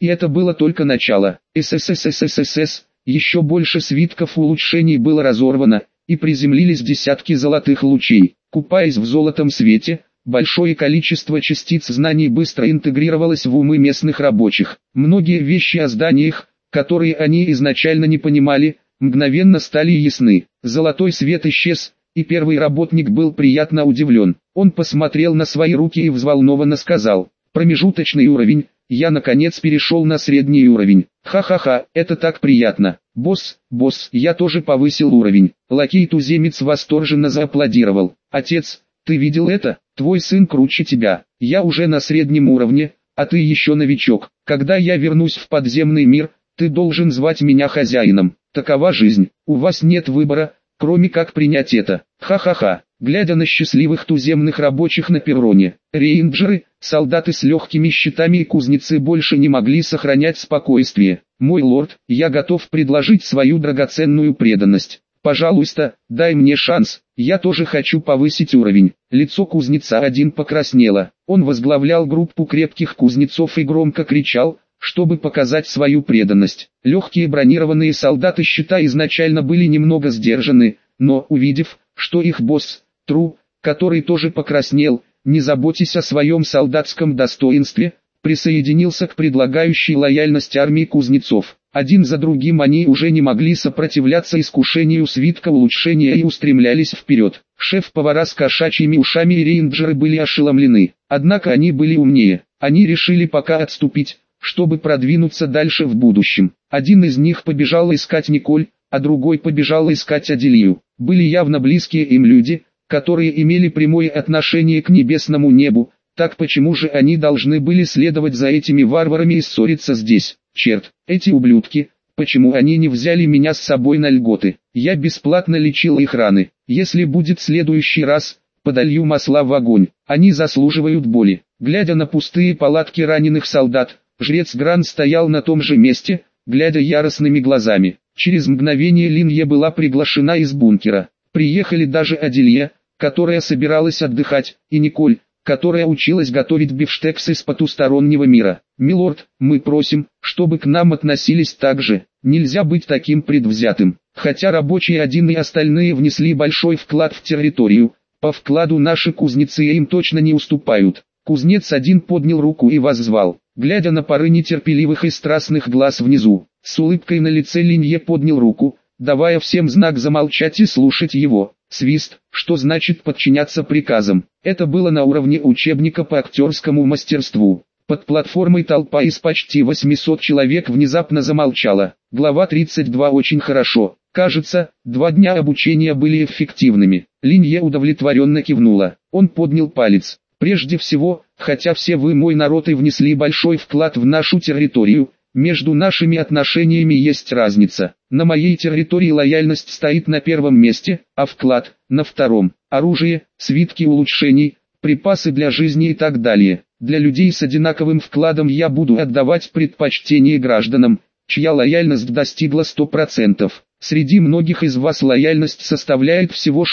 И это было только начало. СССР. Еще больше свитков улучшений было разорвано, и приземлились десятки золотых лучей. Купаясь в золотом свете, большое количество частиц знаний быстро интегрировалось в умы местных рабочих. Многие вещи о зданиях, которые они изначально не понимали, мгновенно стали ясны. Золотой свет исчез, и первый работник был приятно удивлен. Он посмотрел на свои руки и взволнованно сказал: «Промежуточный уровень, я наконец перешел на средний уровень. Ха-ха-ха, это так приятно. Босс, я тоже повысил уровень». Лакей-туземец восторженно зааплодировал. «Отец, ты видел это? Твой сын круче тебя. Я уже на среднем уровне, а ты еще новичок. Когда я вернусь в подземный мир, ты должен звать меня хозяином. Такова жизнь. У вас нет выбора, кроме как принять это. Ха-ха-ха». Глядя на счастливых туземных рабочих на перроне, рейнджеры, солдаты с легкими щитами и кузнецы больше не могли сохранять спокойствие. «Мой лорд, я готов предложить свою драгоценную преданность. Пожалуйста, дай мне шанс, я тоже хочу повысить уровень». Лицо кузнеца один покраснело. Он возглавлял группу крепких кузнецов и громко кричал, чтобы показать свою преданность. Легкие бронированные солдаты щита изначально были немного сдержаны, но увидев, что их босс, Тру, который тоже покраснел, не заботясь о своем солдатском достоинстве, присоединился к предлагающей лояльность армии кузнецов. Один за другим они уже не могли сопротивляться искушению свитка улучшения и устремлялись вперед. Шеф-повара с кошачьими ушами и рейнджеры были ошеломлены. Однако они были умнее. Они решили пока отступить, чтобы продвинуться дальше в будущем. Один из них побежал искать Николь, а другой побежал искать Аделию. Были явно близкие им люди, которые имели прямое отношение к небесному небу. Так почему же они должны были следовать за этими варварами и ссориться здесь? Черт, эти ублюдки, почему они не взяли меня с собой на льготы? Я бесплатно лечил их раны. Если будет следующий раз, подолью масла в огонь. Они заслуживают боли. Глядя на пустые палатки раненых солдат, жрец Гран стоял на том же месте, глядя яростными глазами. Через мгновение Линье была приглашена из бункера. Приехали даже Аделье, которая собиралась отдыхать, и Николь, которая училась готовить бифштекс из потустороннего мира. «Милорд, мы просим, чтобы к нам относились так же. Нельзя быть таким предвзятым. Хотя рабочие один и остальные внесли большой вклад в территорию, по вкладу наши кузнецы им точно не уступают». Кузнец один поднял руку и воззвал, глядя на пары нетерпеливых и страстных глаз внизу. С улыбкой на лице Линье поднял руку, давая всем знак замолчать и слушать его. Свист, что значит подчиняться приказам. Это было на уровне учебника по актерскому мастерству. Под платформой толпа из почти 800 человек внезапно замолчала. Глава 32. Очень хорошо. Кажется, 2 дня обучения были эффективными. Линье удовлетворенно кивнула. Он поднял палец. Прежде всего, хотя все вы мой народ и внесли большой вклад в нашу территорию, между нашими отношениями есть разница. На моей территории лояльность стоит на первом месте, а вклад – на втором. Оружие, свитки улучшений, припасы для жизни и так далее. Для людей с одинаковым вкладом я буду отдавать предпочтение гражданам, чья лояльность достигла 100%. Среди многих из вас лояльность составляет всего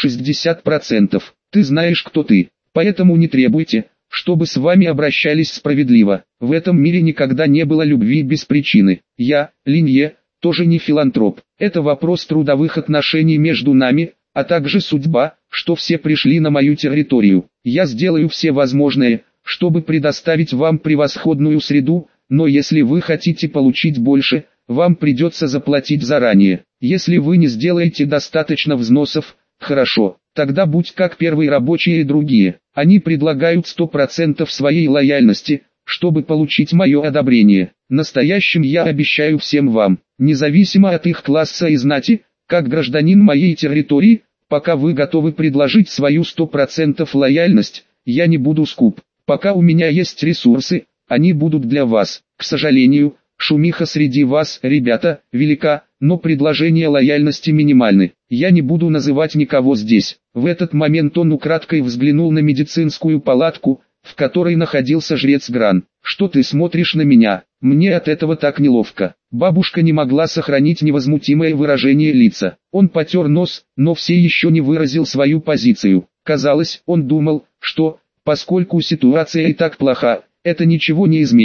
60%. Ты знаешь, кто ты, поэтому не требуйте, чтобы с вами обращались справедливо. В этом мире никогда не было любви без причины. Я, Линье, тоже не филантроп. Это вопрос трудовых отношений между нами, а также судьба, что все пришли на мою территорию. Я сделаю все возможное, чтобы предоставить вам превосходную среду, но если вы хотите получить больше, вам придется заплатить заранее. Если вы не сделаете достаточно взносов, хорошо, тогда будь как первые рабочие и другие. Они предлагают 100% своей лояльности, чтобы получить мое одобрение. Настоящим я обещаю всем вам, независимо от их класса и знати, как гражданин моей территории, пока вы готовы предложить свою 100% лояльность, я не буду скуп. Пока у меня есть ресурсы, они будут для вас. К сожалению, шумиха среди вас, ребята, велика, но предложения лояльности минимальны. Я не буду называть никого здесь. В этот момент он украдкой взглянул на медицинскую палатку, в которой находился жрец Гран. «Что ты смотришь на меня? Мне от этого так неловко». Бабушка не могла сохранить невозмутимое выражение лица. Он потер нос, но все еще не выразил свою позицию. Казалось, он думал, что, поскольку ситуация и так плоха, это ничего не изменит,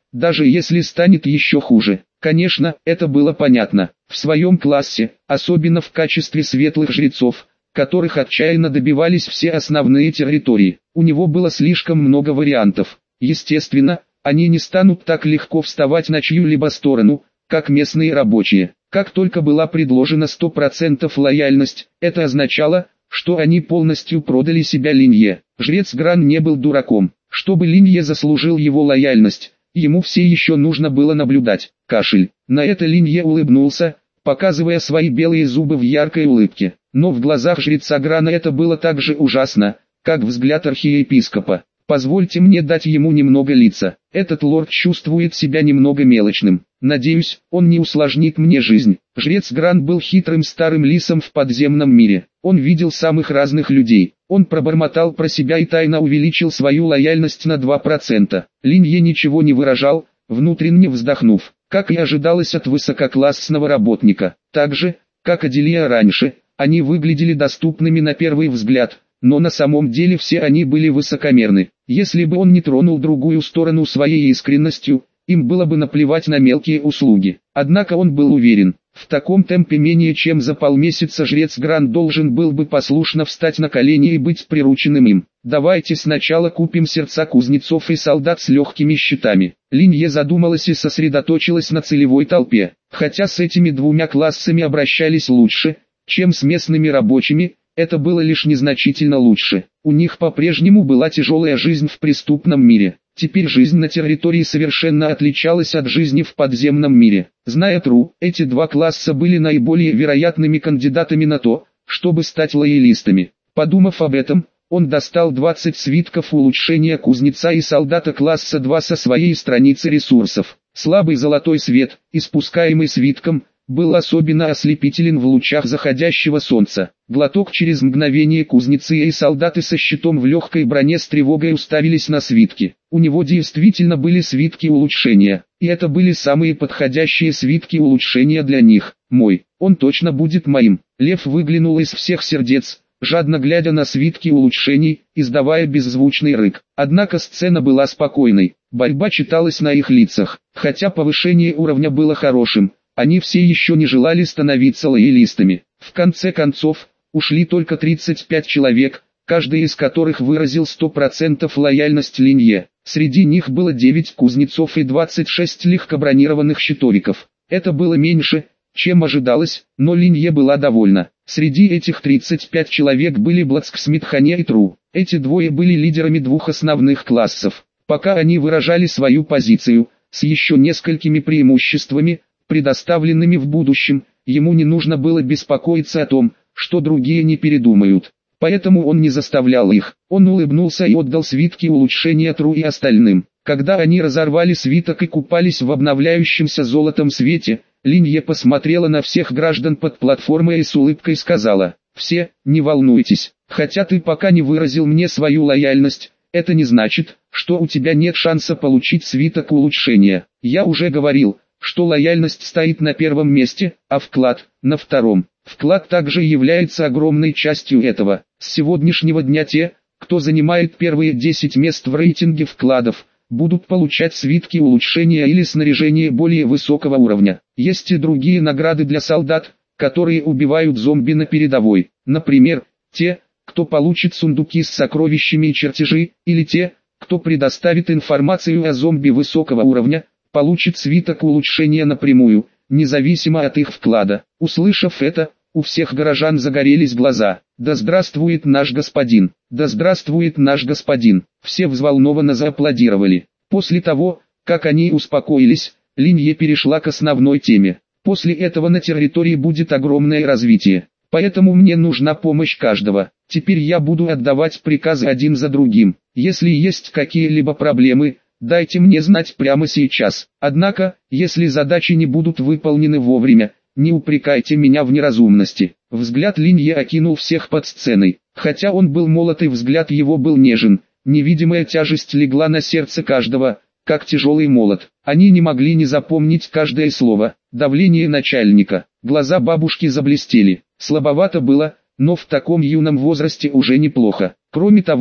даже если станет еще хуже. Конечно, это было понятно. В своем классе, особенно в качестве светлых жрецов, которых отчаянно добивались все основные территории, у него было слишком много вариантов. Естественно, они не станут так легко вставать на чью-либо сторону, как местные рабочие. Как только была предложена 100% лояльность, это означало, что они полностью продали себя Линье. Жрец Гран не был дураком. Чтобы Линье заслужил его лояльность, ему все еще нужно было наблюдать. Кашель. На это Линье улыбнулся, показывая свои белые зубы в яркой улыбке. Но в глазах жреца Грана это было так же ужасно, как взгляд архиепископа. Позвольте мне дать ему немного лица. Этот лорд чувствует себя немного мелочным. Надеюсь, он не усложнит мне жизнь. Жрец Гран был хитрым старым лисом в подземном мире. Он видел самых разных людей. Он пробормотал про себя и тайно увеличил свою лояльность на 2%. Линье ничего не выражал, внутренне вздохнув, как и ожидалось от высококлассного работника. Так же, как Аделия раньше, они выглядели доступными на первый взгляд. Но на самом деле все они были высокомерны. Если бы он не тронул другую сторону своей искренностью, им было бы наплевать на мелкие услуги. Однако он был уверен, в таком темпе менее чем за полмесяца жрец Гран должен был бы послушно встать на колени и быть прирученным им. Давайте сначала купим сердца кузнецов и солдат с легкими щитами. Линье задумалась и сосредоточилась на целевой толпе. Хотя с этими двумя классами обращались лучше, чем с местными рабочими, это было лишь незначительно лучше. У них по-прежнему была тяжелая жизнь в преступном мире. Теперь жизнь на территории совершенно отличалась от жизни в подземном мире. Зная Тру, эти два класса были наиболее вероятными кандидатами на то, чтобы стать лоялистами. Подумав об этом, он достал 20 свитков улучшения кузнеца и солдата класса 2 со своей страницы ресурсов. Слабый золотой свет, испускаемый свитком, был особенно ослепителен в лучах заходящего солнца. Глоток через мгновение кузнецы и солдаты со щитом в легкой броне с тревогой уставились на свитки. У него действительно были свитки улучшения, и это были самые подходящие свитки улучшения для них. Мой, он точно будет моим. Лев выглянул из всех сердец, жадно глядя на свитки улучшений, издавая беззвучный рык. Однако сцена была спокойной, борьба читалась на их лицах. Хотя повышение уровня было хорошим, они все еще не желали становиться лоялистами. В конце концов, ушли только 35 человек, каждый из которых выразил 100% лояльность Линье. Среди них было 9 кузнецов и 26 легкобронированных щитовиков. Это было меньше, чем ожидалось, но Линье была довольна. Среди этих 35 человек были Блацксмит Хане и Тру. Эти двое были лидерами двух основных классов. Пока они выражали свою позицию, с еще несколькими преимуществами, предоставленными в будущем, ему не нужно было беспокоиться о том, что другие не передумают. Поэтому он не заставлял их. Он улыбнулся и отдал свитки улучшения Тру и остальным. Когда они разорвали свиток и купались в обновляющемся золотом свете, Линье посмотрела на всех граждан под платформой и с улыбкой сказала: «Все, не волнуйтесь, хотя ты пока не выразил мне свою лояльность, это не значит, что у тебя нет шанса получить свиток улучшения. Я уже говорил, что лояльность стоит на первом месте, а вклад – на втором. Вклад также является огромной частью этого. С сегодняшнего дня те, кто занимает первые 10 мест в рейтинге вкладов, будут получать свитки улучшения или снаряжение более высокого уровня. Есть и другие награды для солдат, которые убивают зомби на передовой. Например, те, кто получит сундуки с сокровищами и чертежи, или те, кто предоставит информацию о зомби высокого уровня, получит свиток улучшения напрямую, независимо от их вклада. Услышав это, у всех горожан загорелись глаза. «Да здравствует наш господин! Да здравствует наш господин!» Все взволнованно зааплодировали. После того, как они успокоились, Линье перешла к основной теме. После этого на территории будет огромное развитие. Поэтому мне нужна помощь каждого. Теперь я буду отдавать приказы один за другим. Если есть какие-либо проблемы, дайте мне знать прямо сейчас. Однако, если задачи не будут выполнены вовремя, не упрекайте меня в неразумности. Взгляд Линье окинул всех под сценой. Хотя он был молод и взгляд его был нежен, невидимая тяжесть легла на сердце каждого, как тяжелый молот. Они не могли не запомнить каждое слово. Давление начальника. Глаза бабушки заблестели. Слабовато было, но в таком юном возрасте уже неплохо. Кроме того,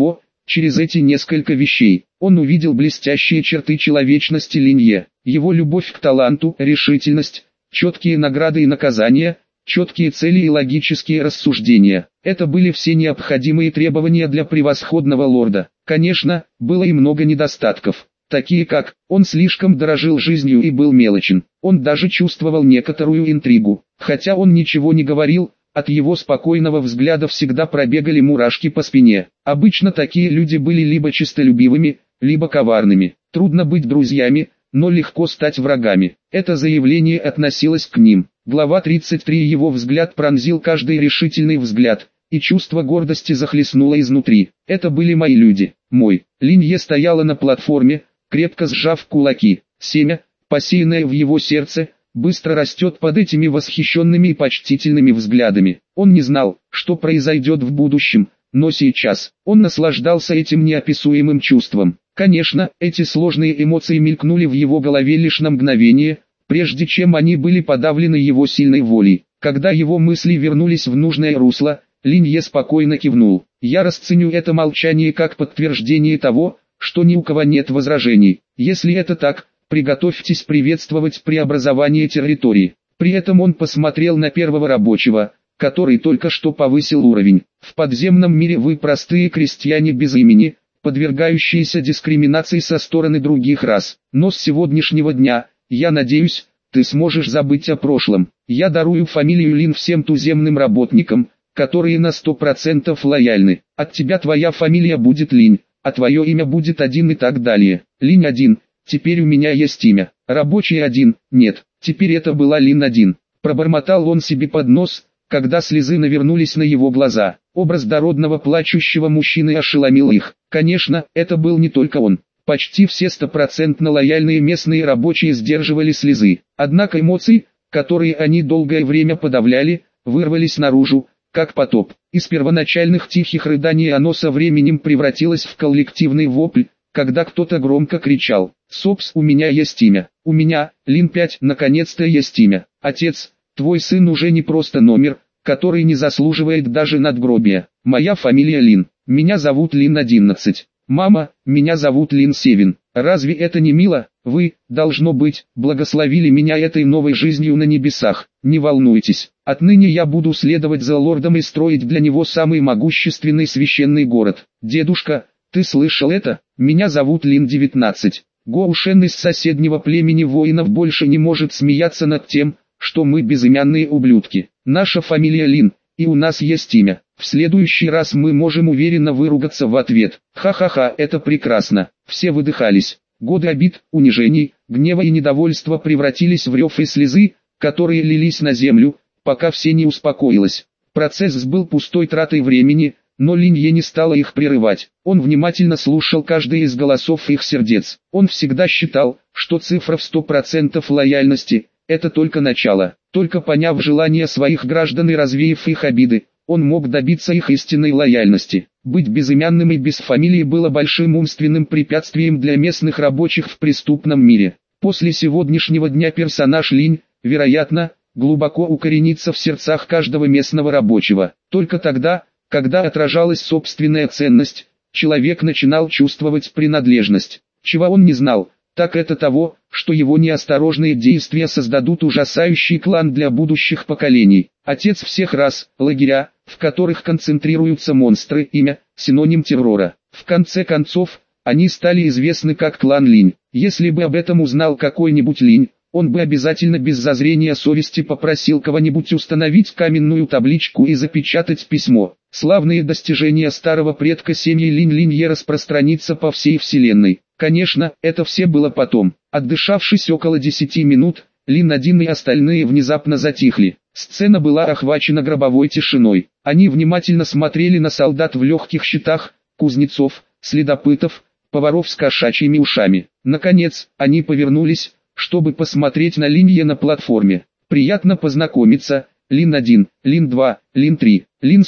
Через эти несколько вещей, он увидел блестящие черты человечности Линье, его любовь к таланту, решительность, четкие награды и наказания, четкие цели и логические рассуждения. Это были все необходимые требования для превосходного лорда. Конечно, было и много недостатков, такие как, он слишком дорожил жизнью и был мелочен. Он даже чувствовал некоторую интригу, хотя он ничего не говорил. От его спокойного взгляда всегда пробегали мурашки по спине. Обычно такие люди были либо честолюбивыми, либо коварными. Трудно быть друзьями, но легко стать врагами. Это заявление относилось к ним. Глава 33. Его взгляд пронзил каждый решительный взгляд, и чувство гордости захлестнуло изнутри. Это были мои люди. Мой. Линье стояла на платформе, крепко сжав кулаки. Семя, посеянное в его сердце, быстро растет под этими восхищенными и почтительными взглядами. Он не знал, что произойдет в будущем, но сейчас он наслаждался этим неописуемым чувством. Конечно, эти сложные эмоции мелькнули в его голове лишь на мгновение, прежде чем они были подавлены его сильной волей. Когда его мысли вернулись в нужное русло, Линье спокойно кивнул. «Я расценю это молчание как подтверждение того, что ни у кого нет возражений. Если это так, приготовьтесь приветствовать преобразование территории». При этом он посмотрел на первого рабочего, который только что повысил уровень. «В подземном мире вы простые крестьяне без имени, подвергающиеся дискриминации со стороны других рас. Но с сегодняшнего дня, я надеюсь, ты сможешь забыть о прошлом. Я дарую фамилию Лин всем туземным работникам, которые на 100% лояльны. От тебя твоя фамилия будет Линь, а твое имя будет Один и так далее. Линь 1. Теперь у меня есть имя. Рабочий 1, нет, теперь это была Лин 1. Пробормотал он себе под нос, когда слезы навернулись на его глаза. Образ дородного плачущего мужчины ошеломил их. Конечно, это был не только он. Почти все 100% лояльные местные рабочие сдерживали слезы. Однако эмоции, которые они долгое время подавляли, вырвались наружу, как потоп. Из первоначальных тихих рыданий оно со временем превратилось в коллективный вопль, когда кто-то громко кричал: «Сопс, у меня есть имя! У меня, Лин 5, наконец-то есть имя! Отец, твой сын уже не просто номер, который не заслуживает даже надгробия. Моя фамилия Лин, меня зовут Лин 11. Мама, меня зовут Лин 7. Разве это не мило? Вы, должно быть, благословили меня этой новой жизнью на небесах. Не волнуйтесь, отныне я буду следовать за лордом и строить для него самый могущественный священный город. Дедушка, ты слышал это? Меня зовут Лин 19. Гоушен из соседнего племени воинов больше не может смеяться над тем, что мы безымянные ублюдки. Наша фамилия Лин, и у нас есть имя. В следующий раз мы можем уверенно выругаться в ответ. Ха-ха-ха, это прекрасно». Все выдыхались. Годы обид, унижений, гнева и недовольства превратились в рев и слезы, которые лились на землю, пока все не успокоилось. Процесс был пустой тратой времени, но Линье не стала их прерывать. Он внимательно слушал каждый из голосов их сердец. Он всегда считал, что цифра в 100% лояльности – это только начало. Только поняв желания своих граждан и развеяв их обиды, он мог добиться их истинной лояльности. Быть безымянным и без фамилии было большим умственным препятствием для местных рабочих в преступном мире. После сегодняшнего дня персонаж Линь, вероятно, глубоко укоренится в сердцах каждого местного рабочего. Только тогда, когда отражалась собственная ценность, человек начинал чувствовать принадлежность. Чего он не знал, так это того, что его неосторожные действия создадут ужасающий клан для будущих поколений. Отец всех рас, лагеря, в которых концентрируются монстры, имя, синоним террора. В конце концов, они стали известны как клан Линь. Если бы об этом узнал какой-нибудь Линь, он бы обязательно без зазрения совести попросил кого-нибудь установить каменную табличку и запечатать письмо. Славные достижения старого предка семьи Линье распространится по всей вселенной. Конечно, это все было потом. Отдышавшись около 10 минут, Лин 1 и остальные внезапно затихли. Сцена была охвачена гробовой тишиной. Они внимательно смотрели на солдат в легких щитах, кузнецов, следопытов, поваров с кошачьими ушами. Наконец, они повернулись, чтобы посмотреть на Линье на платформе. «Приятно познакомиться, Лин 1, Лин 2, Лин 3, Лин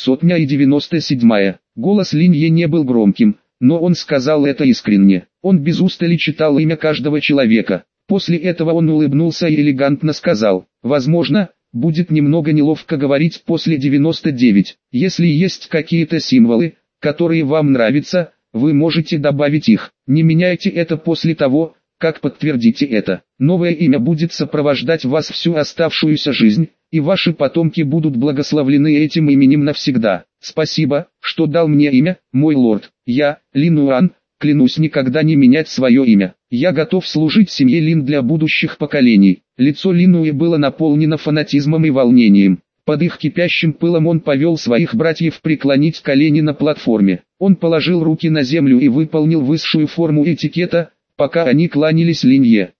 197». Голос Линье не был громким, но он сказал это искренне. Он без устали читал имя каждого человека. После этого он улыбнулся и элегантно сказал: «Возможно, будет немного неловко говорить после 99. Если есть какие-то символы, которые вам нравятся, вы можете добавить их. Не меняйте это после того, как подтвердите это. Новое имя будет сопровождать вас всю оставшуюся жизнь, и ваши потомки будут благословлены этим именем навсегда. Спасибо, что дал мне имя, мой лорд. Я, Лин Уан, клянусь никогда не менять свое имя. Я готов служить семье Лин для будущих поколений. Лицо Лин Уи было наполнено фанатизмом и волнением. Под их кипящим пылом он повел своих братьев преклонить колени на платформе. Он положил руки на землю и выполнил высшую форму этикета, пока они кланялись Линье.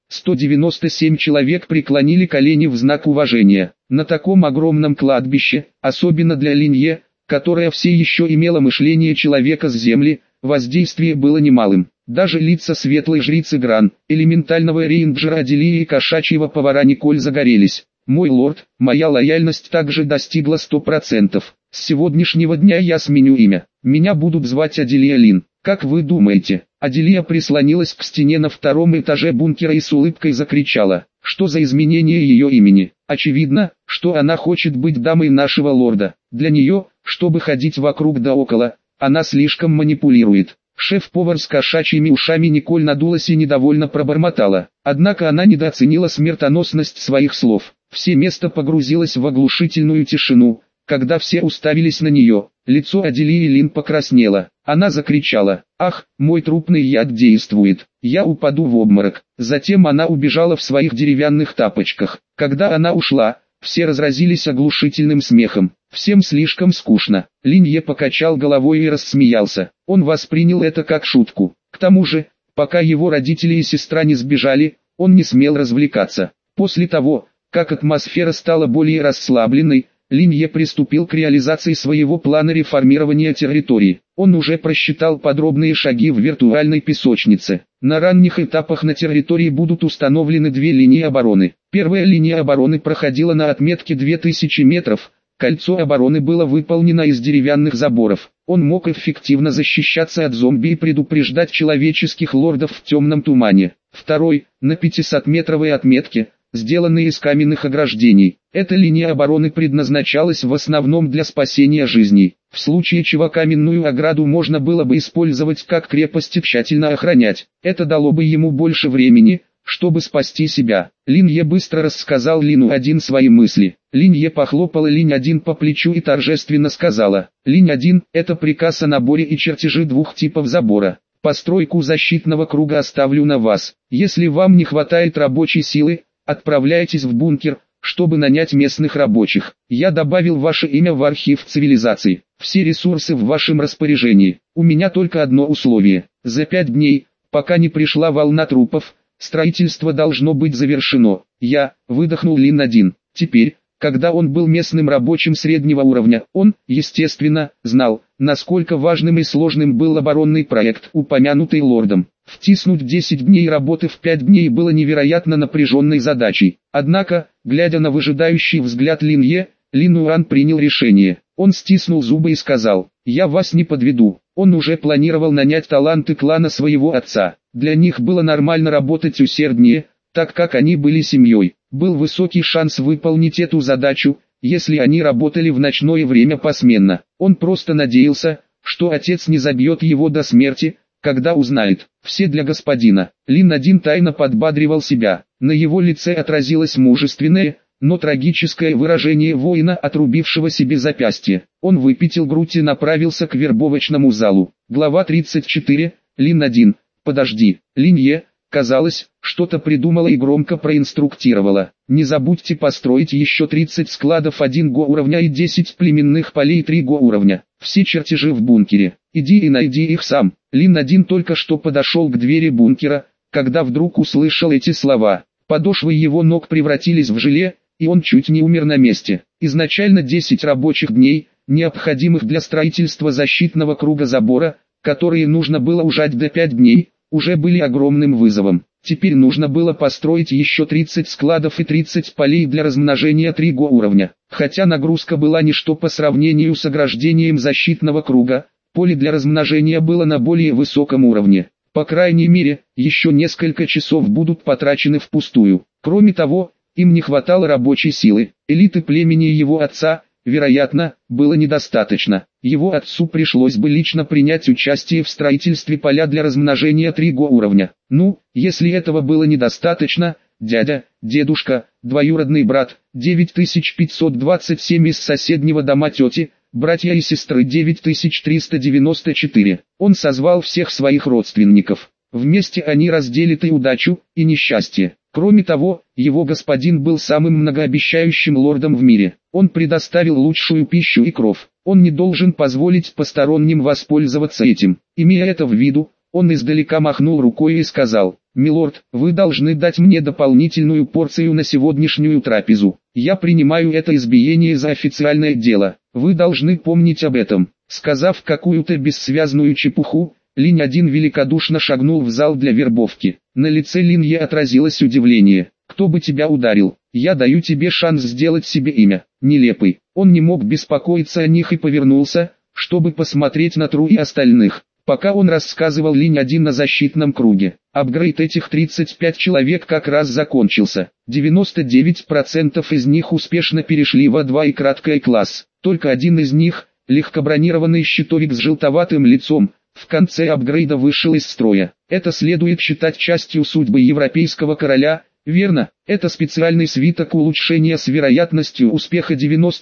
197 человек преклонили колени в знак уважения. На таком огромном кладбище, особенно для Линье, которая все еще имела мышление человека с земли, воздействие было немалым. Даже лица светлой жрицы Гран, элементального рейнджера Аделии и кошачьего повара Николь загорелись. Мой лорд, моя лояльность также достигла 100%. С сегодняшнего дня я сменю имя. Меня будут звать Аделия Лин. Как вы думаете? Аделия прислонилась к стене на втором этаже бункера и с улыбкой закричала. Что за изменение ее имени? Очевидно, что она хочет быть дамой нашего лорда. Для нее, чтобы ходить вокруг да около, она слишком манипулирует. Шеф-повар с кошачьими ушами Николь надулась и недовольно пробормотала. Однако она недооценила смертоносность своих слов. Все место погрузилось в оглушительную тишину, когда все уставились на нее. Лицо Аделии Лин покраснело. Она закричала: «Ах, мой трупный яд действует, я упаду в обморок». Затем она убежала в своих деревянных тапочках. Когда она ушла, все разразились оглушительным смехом. Всем слишком скучно. Линье покачал головой и рассмеялся. Он воспринял это как шутку. К тому же, пока его родители и сестра не сбежали, он не смел развлекаться. После того, как атмосфера стала более расслабленной, Линье приступил к реализации своего плана реформирования территории. Он уже просчитал подробные шаги в виртуальной песочнице. На ранних этапах на территории будут установлены две линии обороны. Первая линия обороны проходила на отметке 2000 метров. Кольцо обороны было выполнено из деревянных заборов. Он мог эффективно защищаться от зомби и предупреждать человеческих лордов в темном тумане. Второй, на 500-метровой отметке, сделанный из каменных ограждений. Эта линия обороны предназначалась в основном для спасения жизней. В случае чего каменную ограду можно было бы использовать как крепость и тщательно охранять. Это дало бы ему больше времени, чтобы спасти себя. Линье быстро рассказал Лину-1 свои мысли. Линье похлопала Линь-1 по плечу и торжественно сказала: «Линь-1, это приказ о наборе и чертежи двух типов забора. Постройку защитного круга оставлю на вас. Если вам не хватает рабочей силы, отправляйтесь в бункер, чтобы нанять местных рабочих. Я добавил ваше имя в архив цивилизации. Все ресурсы в вашем распоряжении. У меня только одно условие. За 5 дней, пока не пришла волна трупов, строительство должно быть завершено». Выдохнул Лин-1. Теперь, когда он был местным рабочим среднего уровня, он, естественно, знал, насколько важным и сложным был оборонный проект, упомянутый лордом. Втиснуть 10 дней работы в 5 дней было невероятно напряженной задачей. Однако, глядя на выжидающий взгляд Линье, Лин Уан принял решение. Он стиснул зубы и сказал: «Я вас не подведу». Он уже планировал нанять таланты клана своего отца. Для них было нормально работать усерднее, так как они были семьей. Был высокий шанс выполнить эту задачу, если они работали в ночное время посменно. Он просто надеялся, что отец не забьет его до смерти, когда узнает. «Все для господина». Лин-1 тайно подбадривал себя. На его лице отразилось мужественное, но трагическое выражение воина, отрубившего себе запястье. Он выпятил грудь и направился к вербовочному залу. Глава 34. Лин-1. «Подожди». Линье, казалось, что-то придумала и громко проинструктировала. «Не забудьте построить еще 30 складов 1 го уровня и 10 племенных полей 3 го уровня. Все чертежи в бункере. Иди и найди их сам». Лин-1 только что подошел к двери бункера, когда вдруг услышал эти слова. Подошвы его ног превратились в желе, и он чуть не умер на месте. Изначально 10 рабочих дней, необходимых для строительства защитного круга забора, которые нужно было ужать до 5 дней, уже были огромным вызовом. Теперь нужно было построить еще 30 складов и 30 полей для размножения 3 го уровня. Хотя нагрузка была ничто по сравнению с ограждением защитного круга, поле для размножения было на более высоком уровне. По крайней мере, еще несколько часов будут потрачены впустую. Кроме того, им не хватало рабочей силы. Элиты племени его отца, вероятно, было недостаточно. Его отцу пришлось бы лично принять участие в строительстве поля для размножения 3-го уровня. Ну, если этого было недостаточно, дядя, дедушка, двоюродный брат, 9527 из соседнего дома тети, братья и сестры 9394. Он созвал всех своих родственников. Вместе они разделят и удачу, и несчастье. Кроме того, его господин был самым многообещающим лордом в мире. Он предоставил лучшую пищу и кров. Он не должен позволить посторонним воспользоваться этим. Имея это в виду, он издалека махнул рукой и сказал: «Милорд, вы должны дать мне дополнительную порцию на сегодняшнюю трапезу. Я принимаю это избиение за официальное дело. Вы должны помнить об этом». Сказав какую-то бессвязную чепуху, Линь-1 великодушно шагнул в зал для вербовки. На лице Линье отразилось удивление. «Кто бы тебя ударил? Я даю тебе шанс сделать себе имя». Нелепый. Он не мог беспокоиться о них и повернулся, чтобы посмотреть на Тру и остальных. Пока он рассказывал Линь-1 на защитном круге, апгрейд этих 35 человек как раз закончился. 99% из них успешно перешли в А2 и краткий класс. Только один из них, легкобронированный щитовик с желтоватым лицом, в конце апгрейда вышел из строя. Это следует считать частью судьбы европейского короля, верно? Это специальный свиток улучшения с вероятностью успеха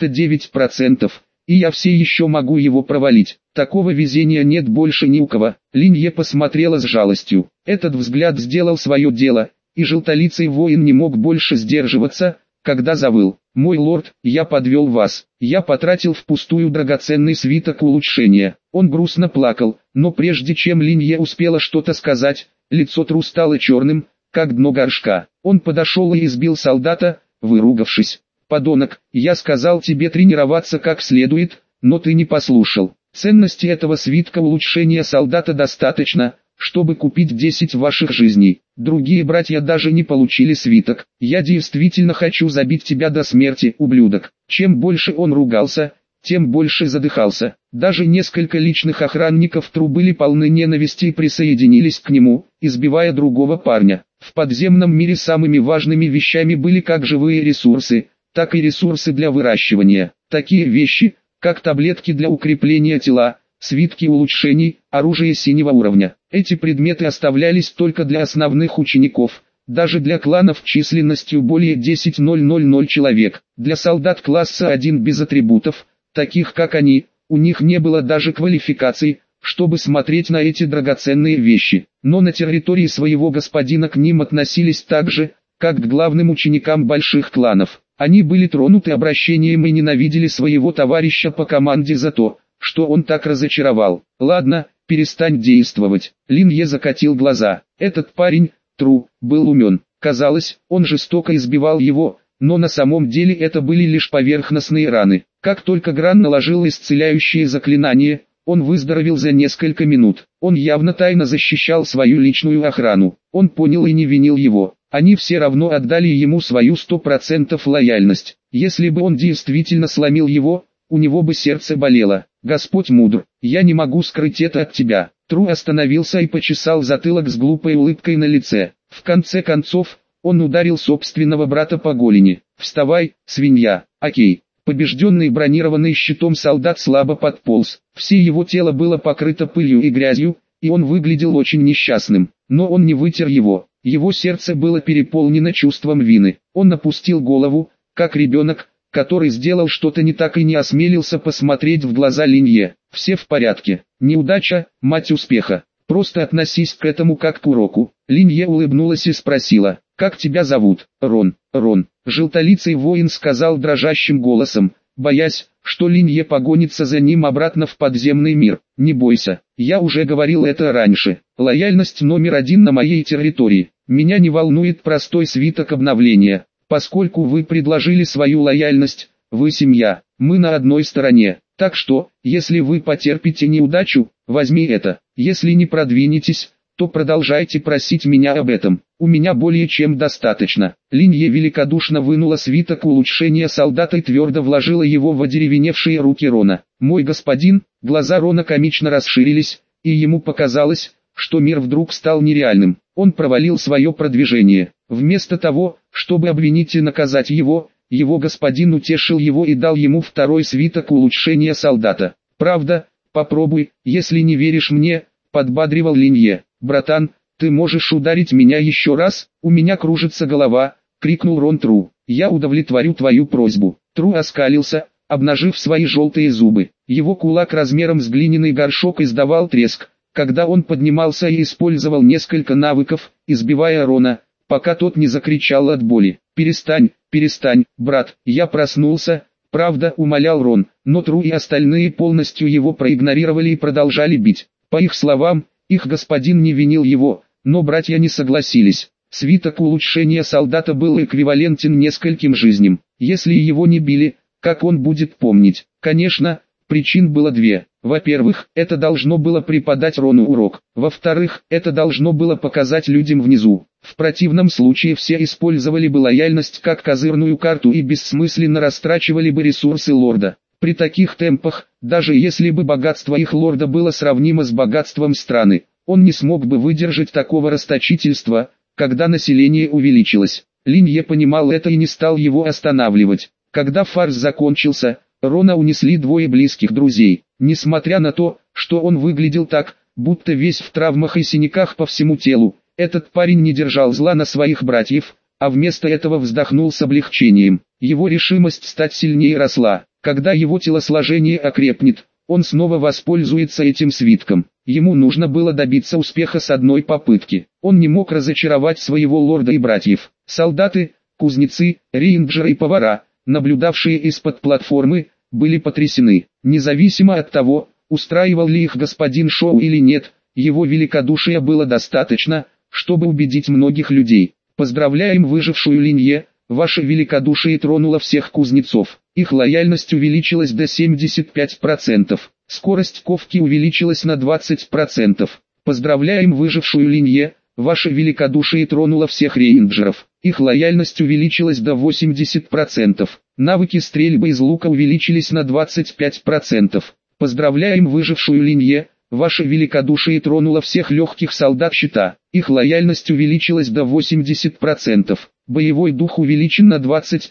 99%, и я все еще могу его провалить. Такого везения нет больше ни у кого. Линье посмотрела с жалостью. Этот взгляд сделал свое дело, и желтолицый воин не мог больше сдерживаться, когда завыл: «Мой лорд, я подвел вас. Я потратил впустую драгоценный свиток улучшения». Он грустно плакал, но прежде чем Линье успела что-то сказать, лицо Тру стало черным, как дно горшка. Он подошел и избил солдата, выругавшись: «Подонок, я сказал тебе тренироваться как следует, но ты не послушал. Ценности этого свитка улучшения солдата достаточно, чтобы купить 10 ваших жизней. Другие братья даже не получили свиток. Я действительно хочу забить тебя до смерти, ублюдок». Чем больше он ругался, тем больше задыхался. Даже несколько личных охранников Тру были полны ненависти и присоединились к нему, избивая другого парня. В подземном мире самыми важными вещами были как живые ресурсы, так и ресурсы для выращивания. Такие вещи, как таблетки для укрепления тела, свитки улучшений, оружие синего уровня. Эти предметы оставлялись только для основных учеников, даже для кланов численностью более 10,000 человек. Для солдат класса 1 без атрибутов, таких как они, у них не было даже квалификаций, чтобы смотреть на эти драгоценные вещи. Но на территории своего господина к ним относились так же, как к главным ученикам больших кланов. Они были тронуты обращением и ненавидели своего товарища по команде за то, что он так разочаровал. «Ладно, перестань действовать». Линье закатил глаза. Этот парень, Тру, был умен. Казалось, он жестоко избивал его, но на самом деле это были лишь поверхностные раны. Как только Гран наложил исцеляющее заклинание, он выздоровел за несколько минут. Он явно тайно защищал свою личную охрану. Он понял и не винил его. Они все равно отдали ему свою 100% лояльность. Если бы он действительно сломил его, у него бы сердце болело. «Господь мудр, я не могу скрыть это от тебя». Тру остановился и почесал затылок с глупой улыбкой на лице. В конце концов, он ударил собственного брата по голени. «Вставай, свинья». «Окей». Побежденный бронированный щитом солдат слабо подполз. Все его тело было покрыто пылью и грязью, и он выглядел очень несчастным. Но он не вытер его. Его сердце было переполнено чувством вины. Он опустил голову, как ребенок, который сделал что-то не так и не осмелился посмотреть в глаза Линье. «Все в порядке. Неудача – мать успеха. Просто относись к этому как к уроку». Линье улыбнулась и спросила: «Как тебя зовут?» «Рон». «Рон». Желтолицый воин сказал дрожащим голосом, боясь, что Линье погонится за ним обратно в подземный мир. «Не бойся, я уже говорил это раньше. Лояльность номер 1 на моей территории. Меня не волнует простой свиток обновления. Поскольку вы предложили свою лояльность, вы семья, мы на одной стороне. Так что, если вы потерпите неудачу, возьми это. Если не продвинетесь, то продолжайте просить меня об этом. У меня более чем достаточно». Линье великодушно вынула свиток улучшения солдата и твердо вложила его в одеревеневшие руки Рона. «Мой господин». Глаза Рона комично расширились, и ему показалось, что мир вдруг стал нереальным. Он провалил свое продвижение. Вместо того, чтобы обвинить и наказать его, его господин утешил его и дал ему второй свиток улучшения солдата. «Правда? Попробуй, если не веришь мне», — подбадривал Линье. «Братан, ты можешь ударить меня еще раз, у меня кружится голова», — крикнул Рон Тру. «Я удовлетворю твою просьбу». Тру оскалился, обнажив свои желтые зубы. Его кулак размером с глиняный горшок издавал треск, когда он поднимался и использовал несколько навыков, избивая Рона, пока тот не закричал от боли. «Перестань, перестань, брат, я проснулся», — правда, умолял Рон, но Тру и остальные полностью его проигнорировали и продолжали бить. По их словам, их господин не винил его, но братья не согласились. Свиток улучшения солдата был эквивалентен нескольким жизням. Если его не били, как он будет помнить? Конечно, причин было две. Во-первых, это должно было преподать Рону урок. Во-вторых, это должно было показать людям внизу. В противном случае все использовали бы лояльность как козырную карту и бессмысленно растрачивали бы ресурсы лорда. При таких темпах, даже если бы богатство их лорда было сравнимо с богатством страны, он не смог бы выдержать такого расточительства, когда население увеличилось. Линье понимал это и не стал его останавливать. Когда фарс закончился, Рона унесли двое близких друзей. Несмотря на то, что он выглядел так, будто весь в травмах и синяках по всему телу, этот парень не держал зла на своих братьев, а вместо этого вздохнул с облегчением. Его решимость стать сильнее росла. Когда его телосложение окрепнет, он снова воспользуется этим свитком. Ему нужно было добиться успеха с одной попытки. Он не мог разочаровать своего лорда и братьев. Солдаты, кузнецы, рейнджеры и повара, наблюдавшие из-под платформы, были потрясены. Независимо от того, устраивал ли их господин шоу или нет, его великодушия было достаточно, чтобы убедить многих людей. «Поздравляем выжившую Линье, ваше великодушие тронуло всех кузнецов. Их лояльность увеличилась до 75%. Скорость ковки увеличилась на 20%. Поздравляем выжившую Линье, ваше великодушие тронуло всех рейнджеров. Их лояльность увеличилась до 80%. Навыки стрельбы из лука увеличились на 25%. Поздравляем выжившую Линье, ваше великодушие тронуло всех легких солдат щита. Их лояльность увеличилась до 80%. Боевой дух увеличен на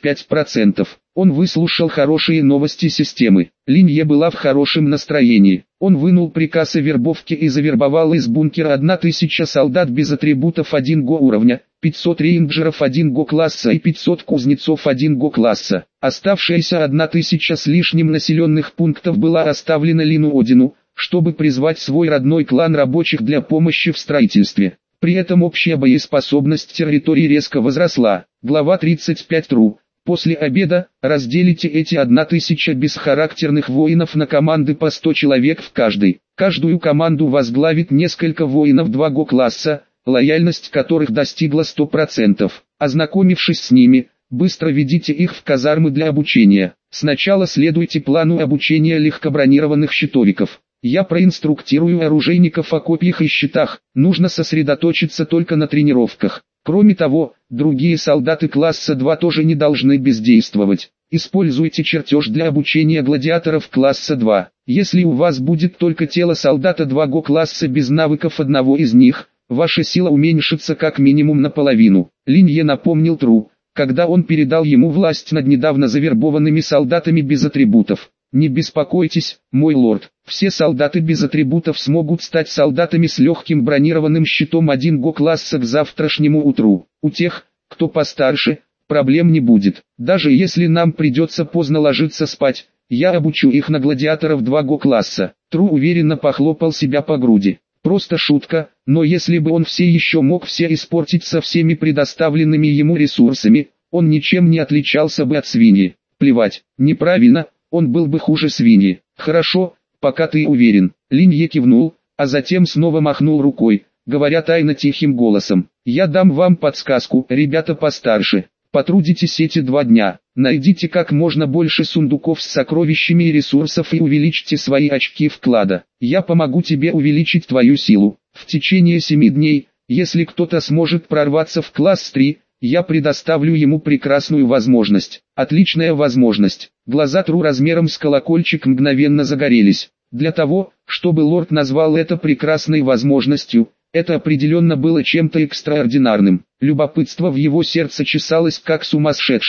25%. Он выслушал хорошие новости системы. Линье была в хорошем настроении. Он вынул приказ о вербовке и завербовал из бункера 1000 солдат без атрибутов 1 го уровня, 500 рейнджеров 1 го класса и 500 кузнецов 1 го класса. Оставшаяся 1000 с лишним населенных пунктов была оставлена Лину Одину, чтобы призвать свой родной клан рабочих для помощи в строительстве. При этом общая боеспособность территории резко возросла. Глава 35 Тру. После обеда, разделите эти 1000 бесхарактерных воинов на команды по 100 человек в каждой. Каждую команду возглавит несколько воинов 2 го класса, лояльность которых достигла 100%. Ознакомившись с ними, быстро ведите их в казармы для обучения. Сначала следуйте плану обучения легкобронированных щитовиков. Я проинструктирую оружейников о копьях и щитах, нужно сосредоточиться только на тренировках. Кроме того, другие солдаты класса 2 тоже не должны бездействовать. Используйте чертеж для обучения гладиаторов класса 2. Если у вас будет только тело солдата 2 го класса без навыков одного из них, ваша сила уменьшится как минимум наполовину. Линье напомнил Тру, когда он передал ему власть над недавно завербованными солдатами без атрибутов. Не беспокойтесь, мой лорд, все солдаты без атрибутов смогут стать солдатами с легким бронированным щитом 1 го класса к завтрашнему утру. У тех, кто постарше, проблем не будет. Даже если нам придется поздно ложиться спать, я обучу их на гладиаторов 2 го класса. Тру уверенно похлопал себя по груди. Просто шутка, но если бы он все еще мог все испортить со всеми предоставленными ему ресурсами, он ничем не отличался бы от свиньи. Плевать, неправильно. Он был бы хуже свиньи. Хорошо, пока ты уверен. Линье кивнул, а затем снова махнул рукой, говоря тайно тихим голосом. Я дам вам подсказку, ребята постарше. Потрудитесь эти 2 дня. Найдите как можно больше сундуков с сокровищами и ресурсов и увеличьте свои очки вклада. Я помогу тебе увеличить твою силу. В течение 7 дней, если кто-то сможет прорваться в класс 3, я предоставлю ему прекрасную возможность. Отличная возможность. Глаза Тру размером с колокольчик мгновенно загорелись. Для того, чтобы лорд назвал это прекрасной возможностью, это определенно было чем-то экстраординарным. Любопытство в его сердце чесалось как сумасшедшее.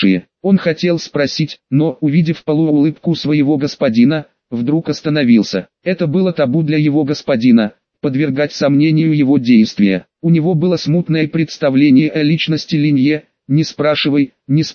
Он хотел спросить, но, увидев полуулыбку своего господина, вдруг остановился. Это было табу для его господина, подвергать сомнению его действия. У него было смутное представление о личности Линье. Не спрашивай,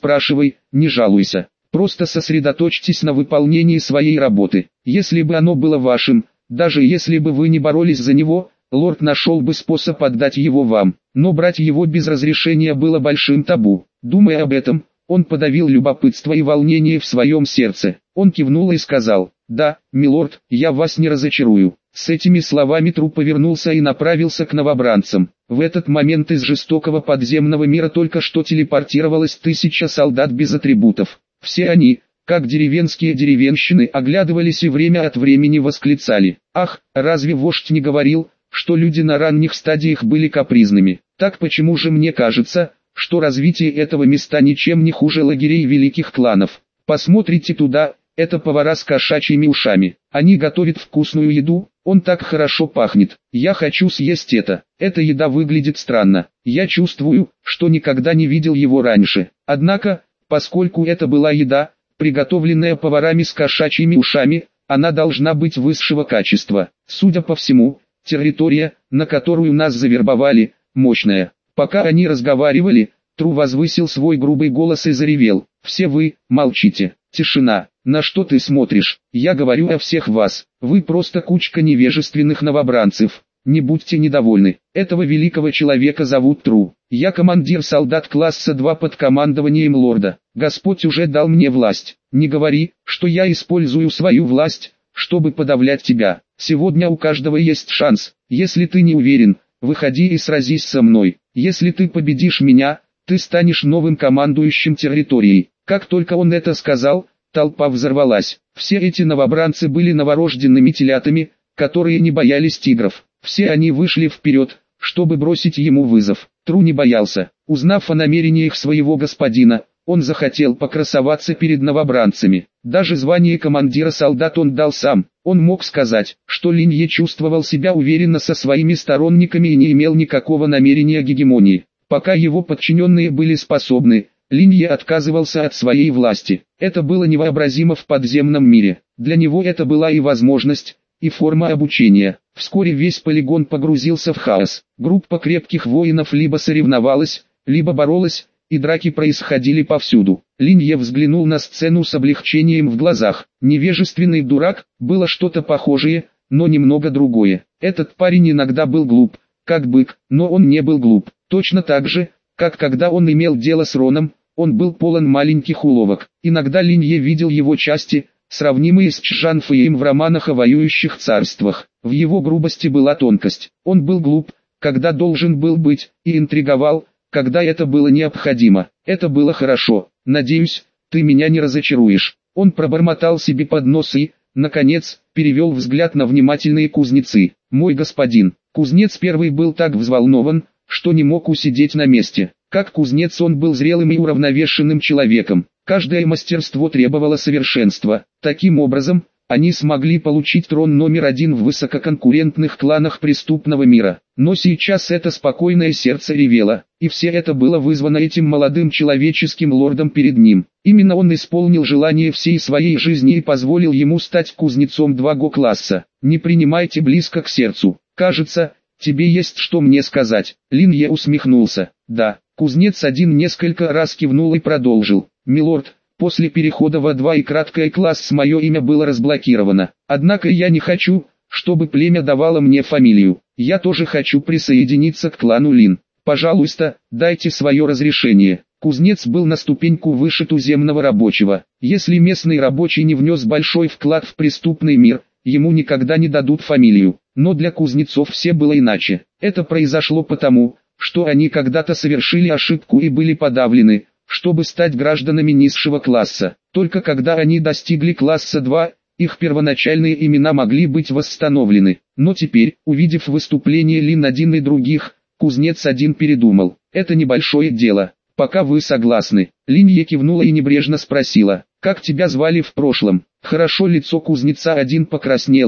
не жалуйся. Просто сосредоточьтесь на выполнении своей работы. Если бы оно было вашим, даже если бы вы не боролись за него, лорд нашел бы способ отдать его вам. Но брать его без разрешения было большим табу. Думая об этом, он подавил любопытство и волнение в своем сердце. Он кивнул и сказал: «Да, милорд, я вас не разочарую». С этими словами Тру повернулся и направился к новобранцам. В этот момент из жестокого подземного мира только что телепортировалось 1000 солдат без атрибутов. Все они, как деревенские деревенщины, оглядывались и время от времени восклицали: «Ах, разве вождь не говорил, что люди на ранних стадиях были капризными? Так почему же мне кажется, что развитие этого места ничем не хуже лагерей великих кланов? Посмотрите туда, это повара с кошачьими ушами. Они готовят вкусную еду, он так хорошо пахнет. Я хочу съесть это. Эта еда выглядит странно. Я чувствую, что никогда не видел его раньше». Однако, поскольку это была еда, приготовленная поварами с кошачьими ушами, она должна быть высшего качества. Судя по всему, территория, на которую нас завербовали, мощная. Пока они разговаривали, Тру возвысил свой грубый голос и заревел: «Все вы, молчите, тишина, на что ты смотришь? Я говорю о всех вас, вы просто кучка невежественных новобранцев, не будьте недовольны. Этого великого человека зовут Тру. Я командир солдат класса 2 под командованием лорда. Господь уже дал мне власть. Не говори, что я использую свою власть, чтобы подавлять тебя. Сегодня у каждого есть шанс. Если ты не уверен, выходи и сразись со мной. Если ты победишь меня, ты станешь новым командующим территорией». Как только он это сказал, толпа взорвалась. Все эти новобранцы были новорожденными телятами, которые не боялись тигров. Все они вышли вперед, чтобы бросить ему вызов. Тру не боялся. Узнав о намерениях своего господина, он захотел покрасоваться перед новобранцами. Даже звание командира солдат он дал сам. Он мог сказать, что Линье чувствовал себя уверенно со своими сторонниками и не имел никакого намерения гегемонии. Пока его подчиненные были способны, Линье отказывался от своей власти. Это было невообразимо в подземном мире. Для него это была и возможность, и форма обучения. Вскоре весь полигон погрузился в хаос. Группа крепких воинов либо соревновалась, либо боролась, и драки происходили повсюду. Линье взглянул на сцену с облегчением в глазах. Невежественный дурак, было что-то похожее, но немного другое. Этот парень иногда был глуп, как бык, но он не был глуп. Точно так же, как когда он имел дело с Роном, он был полон маленьких уловок. Иногда Линье видел его части, сравнимые с Чжанфэем в романах о воюющих царствах. В его грубости была тонкость. Он был глуп, когда должен был быть, и интриговал, когда это было необходимо. Это было хорошо. «Надеюсь, ты меня не разочаруешь». Он пробормотал себе под нос и, наконец, перевел взгляд на внимательные кузнецы. «Мой господин». Кузнец первый был так взволнован, что не мог усидеть на месте. Как кузнец он был зрелым и уравновешенным человеком. Каждое мастерство требовало совершенства. Таким образом, они смогли получить трон номер 1 в высококонкурентных кланах преступного мира. Но сейчас это спокойное сердце ревело, и все это было вызвано этим молодым человеческим лордом перед ним. Именно он исполнил желание всей своей жизни и позволил ему стать кузнецом 2 класса. Не принимайте близко к сердцу. Кажется, тебе есть что мне сказать. Линье усмехнулся. Да. Кузнец 1 несколько раз кивнул и продолжил. Милорд, после перехода в 2 и краткий класс мое имя было разблокировано. Однако я не хочу, чтобы племя давало мне фамилию. Я тоже хочу присоединиться к клану Лин. Пожалуйста, дайте свое разрешение. Кузнец был на ступеньку выше туземного рабочего. Если местный рабочий не внес большой вклад в преступный мир, ему никогда не дадут фамилию. Но для кузнецов все было иначе. Это произошло потому, что они когда-то совершили ошибку и были подавлены, чтобы стать гражданами низшего класса. Только когда они достигли класса 2, их первоначальные имена могли быть восстановлены. Но теперь, увидев выступление Лин-1 и других, Кузнец 1 передумал. Это небольшое дело. Пока вы согласны. Линье кивнула и небрежно спросила: «Как тебя звали в прошлом?» Хорошо, лицо Кузнеца 1 покраснело,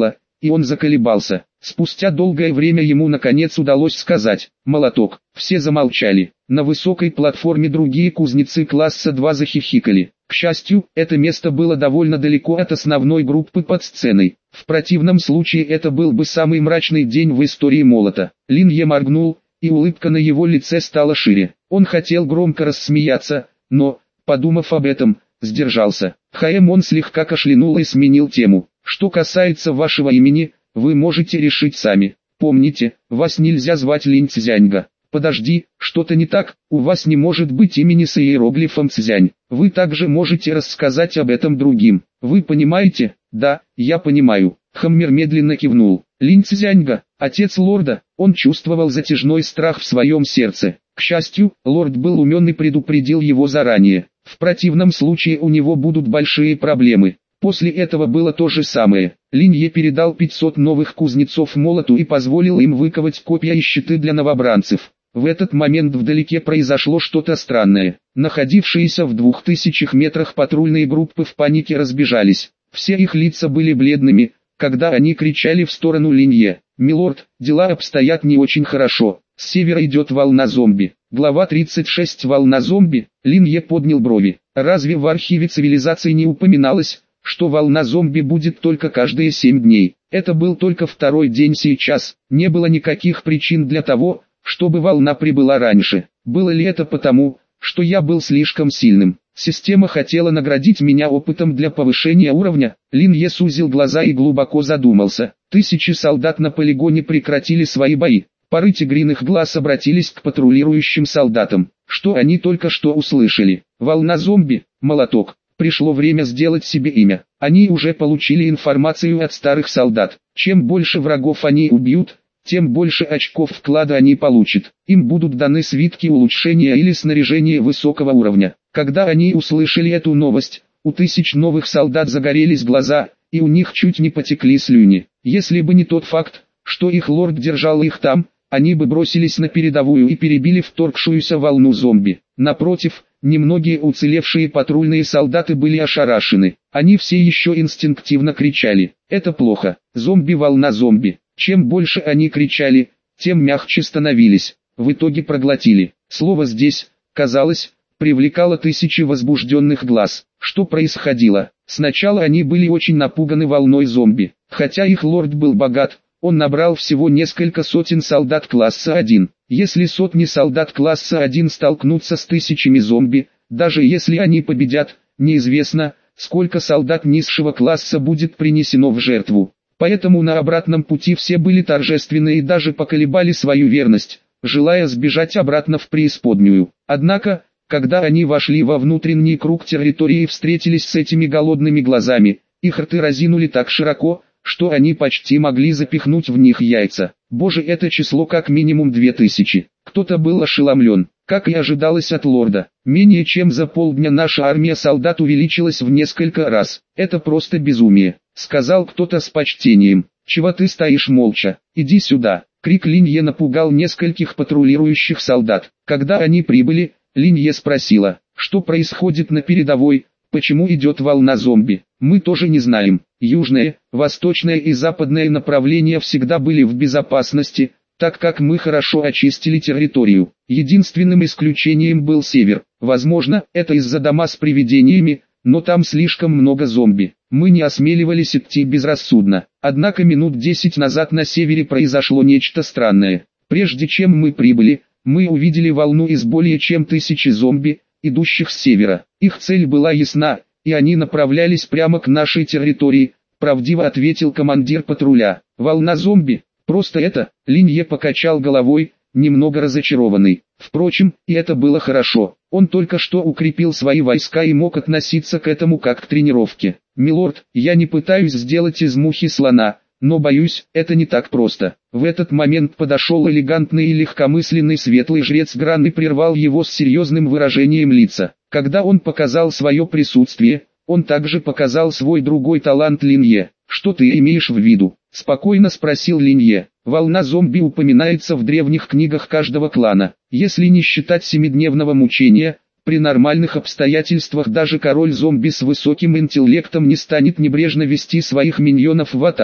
и он заколебался. Спустя долгое время ему наконец удалось сказать «молоток». Все замолчали. На высокой платформе другие кузнецы класса 2 захихикали. К счастью, это место было довольно далеко от основной группы под сценой. В противном случае это был бы самый мрачный день в истории молота. Линье моргнул, и улыбка на его лице стала шире. Он хотел громко рассмеяться, но, подумав об этом, сдержался. Он слегка кашлянул и сменил тему. Что касается вашего имени, вы можете решить сами. Помните, вас нельзя звать Линь Цзяньга. Подожди, что-то не так, у вас не может быть имени с иероглифом Цзянь. Вы также можете рассказать об этом другим. Вы понимаете? Да, я понимаю. Хаммер медленно кивнул. Линь Цзяньга, отец лорда, он чувствовал затяжной страх в своем сердце. К счастью, лорд был умен и предупредил его заранее. В противном случае у него будут большие проблемы. После этого было то же самое. Линье передал 500 новых кузнецов молоту и позволил им выковать копья и щиты для новобранцев. В этот момент вдалеке произошло что-то странное. Находившиеся в 2000 метрах патрульные группы в панике разбежались. Все их лица были бледными, когда они кричали в сторону Линье. «Милорд, дела обстоят не очень хорошо. С севера идет волна зомби». Глава 36. Волна зомби. Линье поднял брови. Разве в архиве цивилизации не упоминалось, что волна зомби будет только каждые 7 дней? Это был только второй день сейчас. Не было никаких причин для того, чтобы волна прибыла раньше. Было ли это потому, что я был слишком сильным? Система хотела наградить меня опытом для повышения уровня. Линье сузил глаза и глубоко задумался. Тысячи солдат на полигоне прекратили свои бои. Пары тигриных глаз обратились к патрулирующим солдатам. Что они только что услышали? Волна зомби, молоток. Пришло время сделать себе имя. Они уже получили информацию от старых солдат. Чем больше врагов они убьют, тем больше очков вклада они получат. Им будут даны свитки улучшения или снаряжения высокого уровня. Когда они услышали эту новость, у тысяч новых солдат загорелись глаза, и у них чуть не потекли слюни. Если бы не тот факт, что их лорд держал их там, они бы бросились на передовую и перебили вторгшуюся волну зомби. Напротив, немногие уцелевшие патрульные солдаты были ошарашены. Они все еще инстинктивно кричали: «Это плохо! Зомби, волна зомби!» Чем больше они кричали, тем мягче становились. В итоге проглотили. Слово здесь, казалось, привлекало тысячи возбужденных глаз. Что происходило? Сначала они были очень напуганы волной зомби. Хотя их лорд был богат, он набрал всего несколько сотен солдат класса 1. Если сотни солдат класса 1 столкнутся с тысячами зомби, даже если они победят, неизвестно, сколько солдат низшего класса будет принесено в жертву. Поэтому на обратном пути все были торжественны и даже поколебали свою верность, желая сбежать обратно в преисподнюю. Однако, когда они вошли во внутренний круг территории и встретились с этими голодными глазами, их рты разинули так широко, что они почти могли запихнуть в них яйца. Боже, это число как минимум 2000. Кто-то был ошеломлен. Как и ожидалось от лорда, менее чем за полдня наша армия солдат увеличилась в несколько раз. Это просто безумие, сказал кто-то с почтением. Чего ты стоишь молча? Иди сюда. Крик Линье напугал нескольких патрулирующих солдат. Когда они прибыли, Линье спросила: что происходит на передовой, почему идет волна зомби? Мы тоже не знаем. Южное, восточное и западное направления всегда были в безопасности, так как мы хорошо очистили территорию. Единственным исключением был север. Возможно, это из-за дома с привидениями, но там слишком много зомби. Мы не осмеливались идти безрассудно. Однако минут 10 назад на севере произошло нечто странное. Прежде чем мы прибыли, мы увидели волну из более чем 1000 зомби, идущих с севера. Их цель была ясна, и они направлялись прямо к нашей территории, правдиво ответил командир патруля. Волна зомби? Просто это, Линье покачал головой, немного разочарованный. Впрочем, и это было хорошо. Он только что укрепил свои войска и мог относиться к этому как к тренировке. Милорд, я не пытаюсь сделать из мухи слона, но боюсь, это не так просто. В этот момент подошел элегантный и легкомысленный светлый жрец Гран и прервал его с серьезным выражением лица. Когда он показал свое присутствие, он также показал свой другой талант Линье. Что ты имеешь в виду? Спокойно спросил Линье. Волна зомби упоминается в древних книгах каждого клана. Если не считать 7-дневного мучения, при нормальных обстоятельствах даже король зомби с высоким интеллектом не станет небрежно вести своих миньонов в атаку.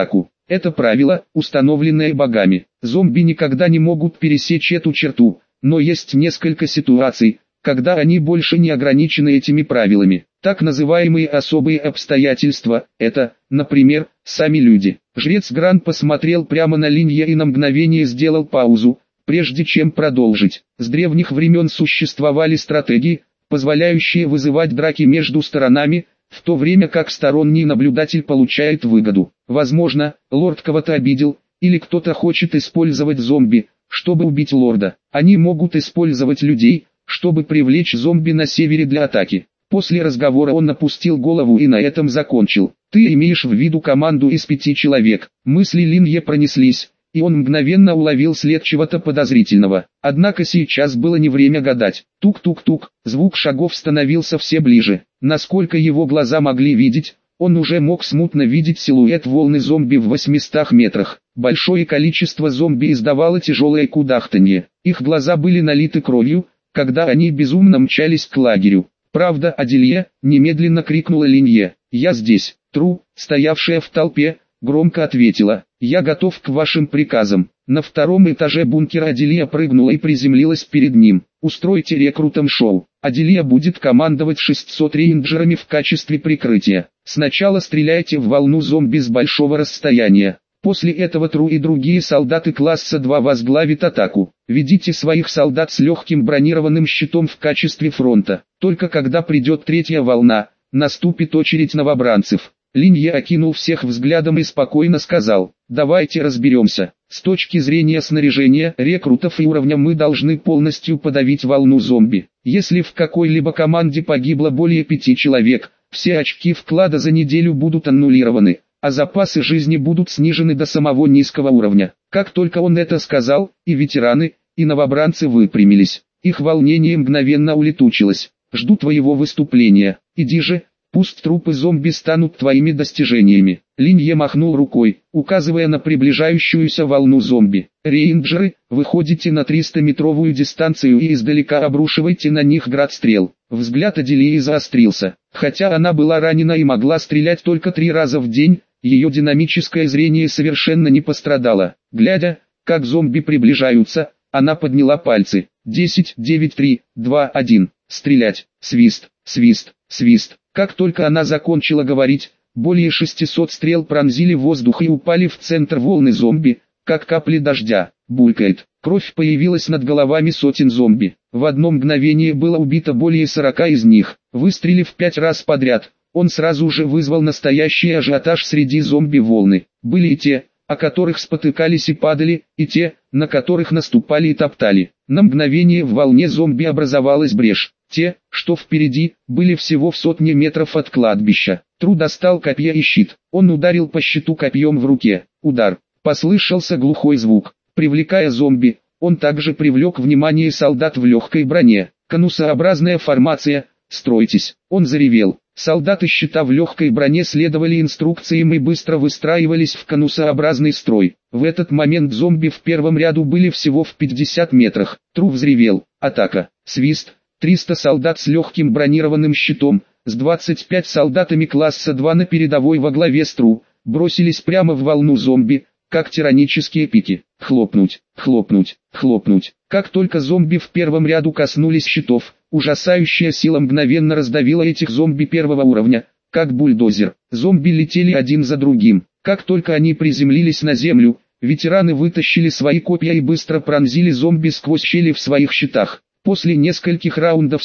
Это правило, установленное богами. Зомби никогда не могут пересечь эту черту, но есть несколько ситуаций, когда они больше не ограничены этими правилами. Так называемые особые обстоятельства – это, например, сами люди. Жрец Гран посмотрел прямо на Линье и на мгновение сделал паузу, прежде чем продолжить. С древних времен существовали стратегии, позволяющие вызывать драки между сторонами, в то время как сторонний наблюдатель получает выгоду. Возможно, лорд кого-то обидел, или кто-то хочет использовать зомби, чтобы убить лорда. Они могут использовать людей, чтобы привлечь зомби на севере для атаки. После разговора он опустил голову и на этом закончил. Ты имеешь в виду команду из 5 человек. Мысли Линье пронеслись, и он мгновенно уловил след чего-то подозрительного. Однако сейчас было не время гадать. Тук-тук-тук, звук шагов становился все ближе. Насколько его глаза могли видеть, он уже мог смутно видеть силуэт волны зомби в 800 метрах. Большое количество зомби издавало тяжелое кудахтанье. Их глаза были налиты кровью, когда они безумно мчались к лагерю. «Правда, Аделье?» – немедленно крикнула Линье. «Я здесь». Тру, стоявшая в толпе, громко ответила: «Я готов к вашим приказам». На втором этаже бункера Аделье прыгнула и приземлилась перед ним. «Устройте рекрутам шоу. Аделье будет командовать 600 рейнджерами в качестве прикрытия. Сначала стреляйте в волну зомби с большого расстояния. После этого Тру и другие солдаты класса 2 возглавят атаку. Ведите своих солдат с легким бронированным щитом в качестве фронта. Только когда придет третья волна, наступит очередь новобранцев». Линье окинул всех взглядом и спокойно сказал: «Давайте разберемся. С точки зрения снаряжения, рекрутов и уровня мы должны полностью подавить волну зомби. Если в какой-либо команде погибло более 5 человек, все очки вклада за неделю будут аннулированы, а запасы жизни будут снижены до самого низкого уровня». Как только он это сказал, и ветераны, и новобранцы выпрямились. Их волнение мгновенно улетучилось. «Жду твоего выступления. Иди же, пусть трупы зомби станут твоими достижениями». Линье махнул рукой, указывая на приближающуюся волну зомби. «Рейнджеры, выходите на 300-метровую дистанцию и издалека обрушивайте на них град стрел». Взгляд Аделии заострился. Хотя она была ранена и могла стрелять только 3 раза в день, ее динамическое зрение совершенно не пострадало. Глядя, как зомби приближаются, она подняла пальцы. 10, 9, 3, 2, 1. Стрелять. Свист, свист, свист. Как только она закончила говорить, более 600 стрел пронзили воздух и упали в центр волны зомби, как капли дождя. Булькает. Кровь появилась над головами сотен зомби. В одно мгновение было убито более 40 из них. Выстрелив 5 раз подряд, он сразу же вызвал настоящий ажиотаж среди зомби-волны. Были и те, о которых спотыкались и падали, и те, на которых наступали и топтали. На мгновение в волне зомби образовалась брешь. Те, что впереди, были всего в 100 метров от кладбища. Тру достал копье и щит. Он ударил по щиту копьем в руке. Удар. Послышался глухой звук. Привлекая зомби, он также привлек внимание солдат в легкой броне. Конусообразная формация. «Стройтесь!» Он заревел. Солдаты щита в легкой броне следовали инструкциям и быстро выстраивались в конусообразный строй. В этот момент зомби в первом ряду были всего в 50 метрах. Тру взревел. Атака. Свист. 300 солдат с легким бронированным щитом, с 25 солдатами класса 2 на передовой во главе с Тру, бросились прямо в волну зомби, как тиранические пики. Хлопнуть, хлопнуть, хлопнуть. Как только зомби в первом ряду коснулись щитов, ужасающая сила мгновенно раздавила этих зомби первого уровня, как бульдозер. Зомби летели один за другим. Как только они приземлились на землю, ветераны вытащили свои копья и быстро пронзили зомби сквозь щели в своих щитах. После нескольких раундов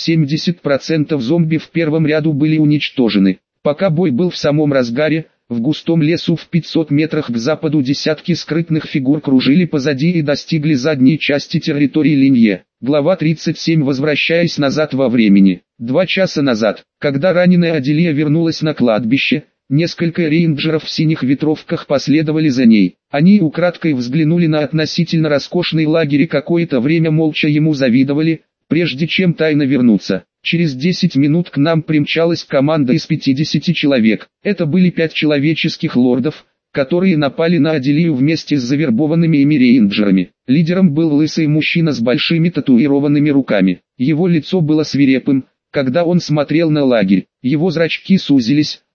70% зомби в первом ряду были уничтожены. Пока бой был в самом разгаре, в густом лесу в 500 метрах к западу десятки скрытных фигур кружили позади и достигли задней части территории Линье. Глава 37. Возвращаясь назад во времени. 2 часа назад, когда раненая Аделия вернулась на кладбище, несколько рейнджеров в синих ветровках последовали за ней. Они украдкой взглянули на относительно роскошный лагерь и какое-то время молча ему завидовали, прежде чем тайно вернуться. Через 10 минут к нам примчалась команда из 50 человек. Это были 5 человеческих лордов, которые напали на Аделию вместе с завербованными ими рейнджерами. Лидером был лысый мужчина с большими татуированными руками. Его лицо было свирепым, когда он смотрел на лагерь. Его зрачки сузились,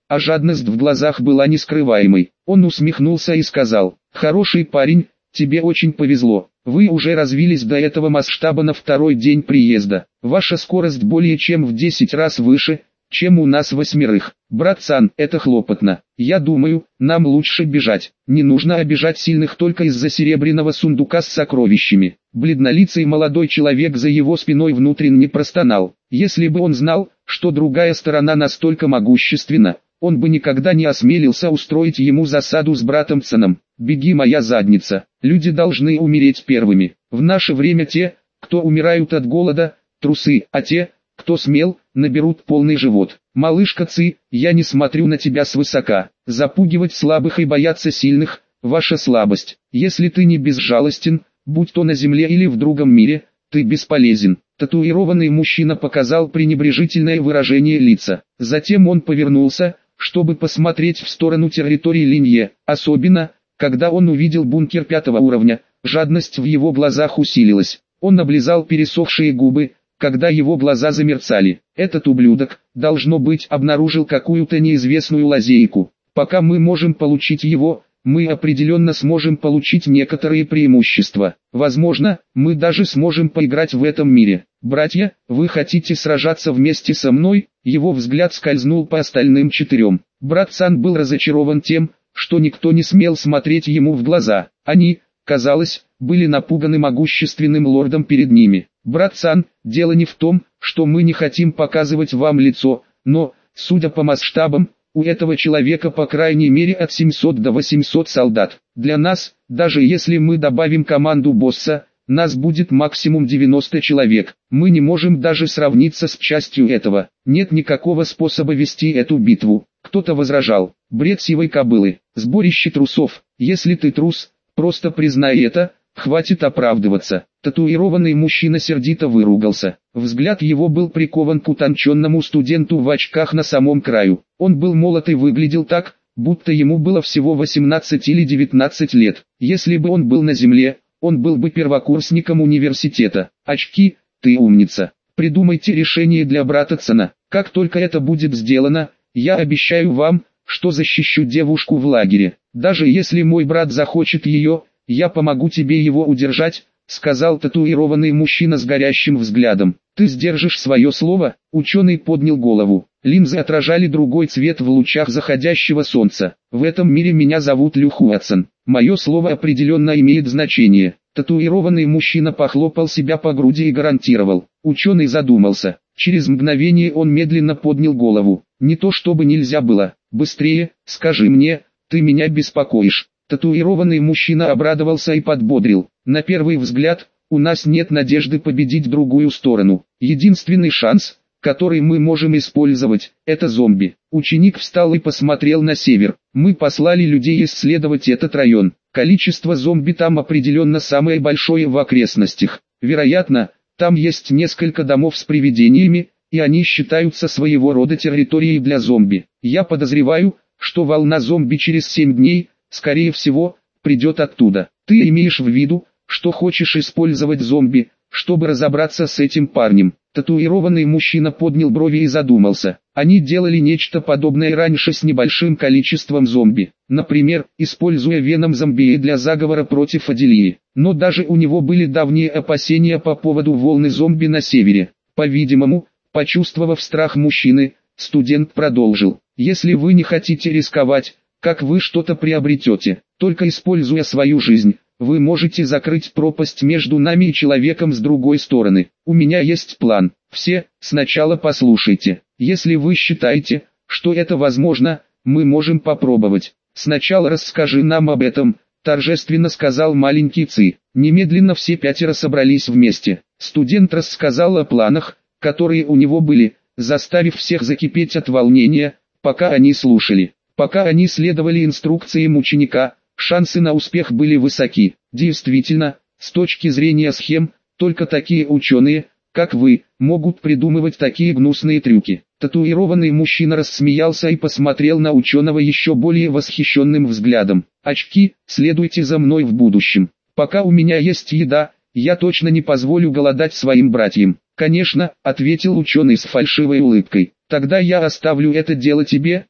а жадность в глазах была нескрываемой. Он усмехнулся и сказал: «Хороший парень, тебе очень повезло. Вы уже развились до этого масштаба на второй день приезда. Ваша скорость более чем в 10 раз выше, чем у нас 8. Братцан, это хлопотно. Я думаю, нам лучше бежать. Не нужно обижать сильных только из-за серебряного сундука с сокровищами». Бледнолицый молодой человек за его спиной внутренне простонал. Если бы он знал, что другая сторона настолько могущественна, он бы никогда не осмелился устроить ему засаду с братом-цаном. «Беги, моя задница, люди должны умереть первыми. В наше время те, кто умирают от голода, трусы, а те, кто смел, наберут полный живот. Малышка Ци, я не смотрю на тебя свысока. Запугивать слабых и бояться сильных – ваша слабость. Если ты не безжалостен, будь то на земле или в другом мире, ты бесполезен». Татуированный мужчина показал пренебрежительное выражение лица. Затем он повернулся, чтобы посмотреть в сторону территории Линье, особенно, когда он увидел бункер 5 уровня, жадность в его глазах усилилась. Он облизал пересохшие губы, когда его глаза замерцали. Этот ублюдок, должно быть, обнаружил какую-то неизвестную лазейку. Пока мы можем получить его, мы определенно сможем получить некоторые преимущества. Возможно, мы даже сможем поиграть в этом мире. «Братья, вы хотите сражаться вместе со мной?» Его взгляд скользнул по остальным 4. Брат-сан был разочарован тем, что никто не смел смотреть ему в глаза. Они, казалось, были напуганы могущественным лордом перед ними. «Брат-сан, дело не в том, что мы не хотим показывать вам лицо, но, судя по масштабам, у этого человека по крайней мере от 700 до 800 солдат. Для нас, даже если мы добавим команду босса, нас будет максимум 90 человек. Мы не можем даже сравниться с частью этого. Нет никакого способа вести эту битву». Кто-то возражал: «Бред сивой кобылы, сборище трусов. Если ты трус, просто признай это, хватит оправдываться». Татуированный мужчина сердито выругался. Взгляд его был прикован к утонченному студенту в очках на самом краю. Он был молод и выглядел так, будто ему было всего 18 или 19 лет. Если бы он был на земле, он был бы первокурсником университета. «Очки, ты умница. Придумайте решение для брата Цана. Как только это будет сделано, я обещаю вам, что защищу девушку в лагере. Даже если мой брат захочет ее, я помогу тебе его удержать», — сказал татуированный мужчина с горящим взглядом. «Ты сдержишь свое слово?» Ученый поднял голову. Линзы отражали другой цвет в лучах заходящего солнца. «В этом мире меня зовут Лю Хуатсон. Мое слово определенно имеет значение». Татуированный мужчина похлопал себя по груди и гарантировал. Ученый задумался. Через мгновение он медленно поднял голову. «Не то чтобы нельзя было. Быстрее, скажи мне, ты меня беспокоишь». Татуированный мужчина обрадовался и подбодрил. «На первый взгляд, у нас нет надежды победить другую сторону. Единственный шанс, который мы можем использовать, это зомби». Ученик встал и посмотрел на север. «Мы послали людей исследовать этот район. Количество зомби там определенно самое большое в окрестностях. Вероятно, там есть несколько домов с привидениями, и они считаются своего рода территорией для зомби. Я подозреваю, что волна зомби через 7 дней, скорее всего, придет оттуда. Ты имеешь в виду, что хочешь использовать зомби, чтобы разобраться с этим парнем?» Татуированный мужчина поднял брови и задумался. Они делали нечто подобное раньше с небольшим количеством зомби. Например, используя веном зомби для заговора против Аделии. Но даже у него были давние опасения по поводу волны зомби на севере. По-видимому, почувствовав страх мужчины, студент продолжил. «Если вы не хотите рисковать, как вы что-то приобретете, только используя свою жизнь, вы можете закрыть пропасть между нами и человеком с другой стороны. У меня есть план. Все, сначала послушайте. Если вы считаете, что это возможно, мы можем попробовать. Сначала расскажи нам об этом», — торжественно сказал маленький Ци. Немедленно все 5 собрались вместе. Студент рассказал о планах, которые у него были, заставив всех закипеть от волнения, пока они слушали. Пока они следовали инструкциям ученика, шансы на успех были высоки. Действительно, с точки зрения схем, только такие ученые, как вы, могут придумывать такие гнусные трюки. Татуированный мужчина рассмеялся и посмотрел на ученого еще более восхищенным взглядом. «Очки, следуйте за мной в будущем. Пока у меня есть еда, я точно не позволю голодать своим братьям». «Конечно», — ответил ученый с фальшивой улыбкой. «Тогда я оставлю это дело тебе,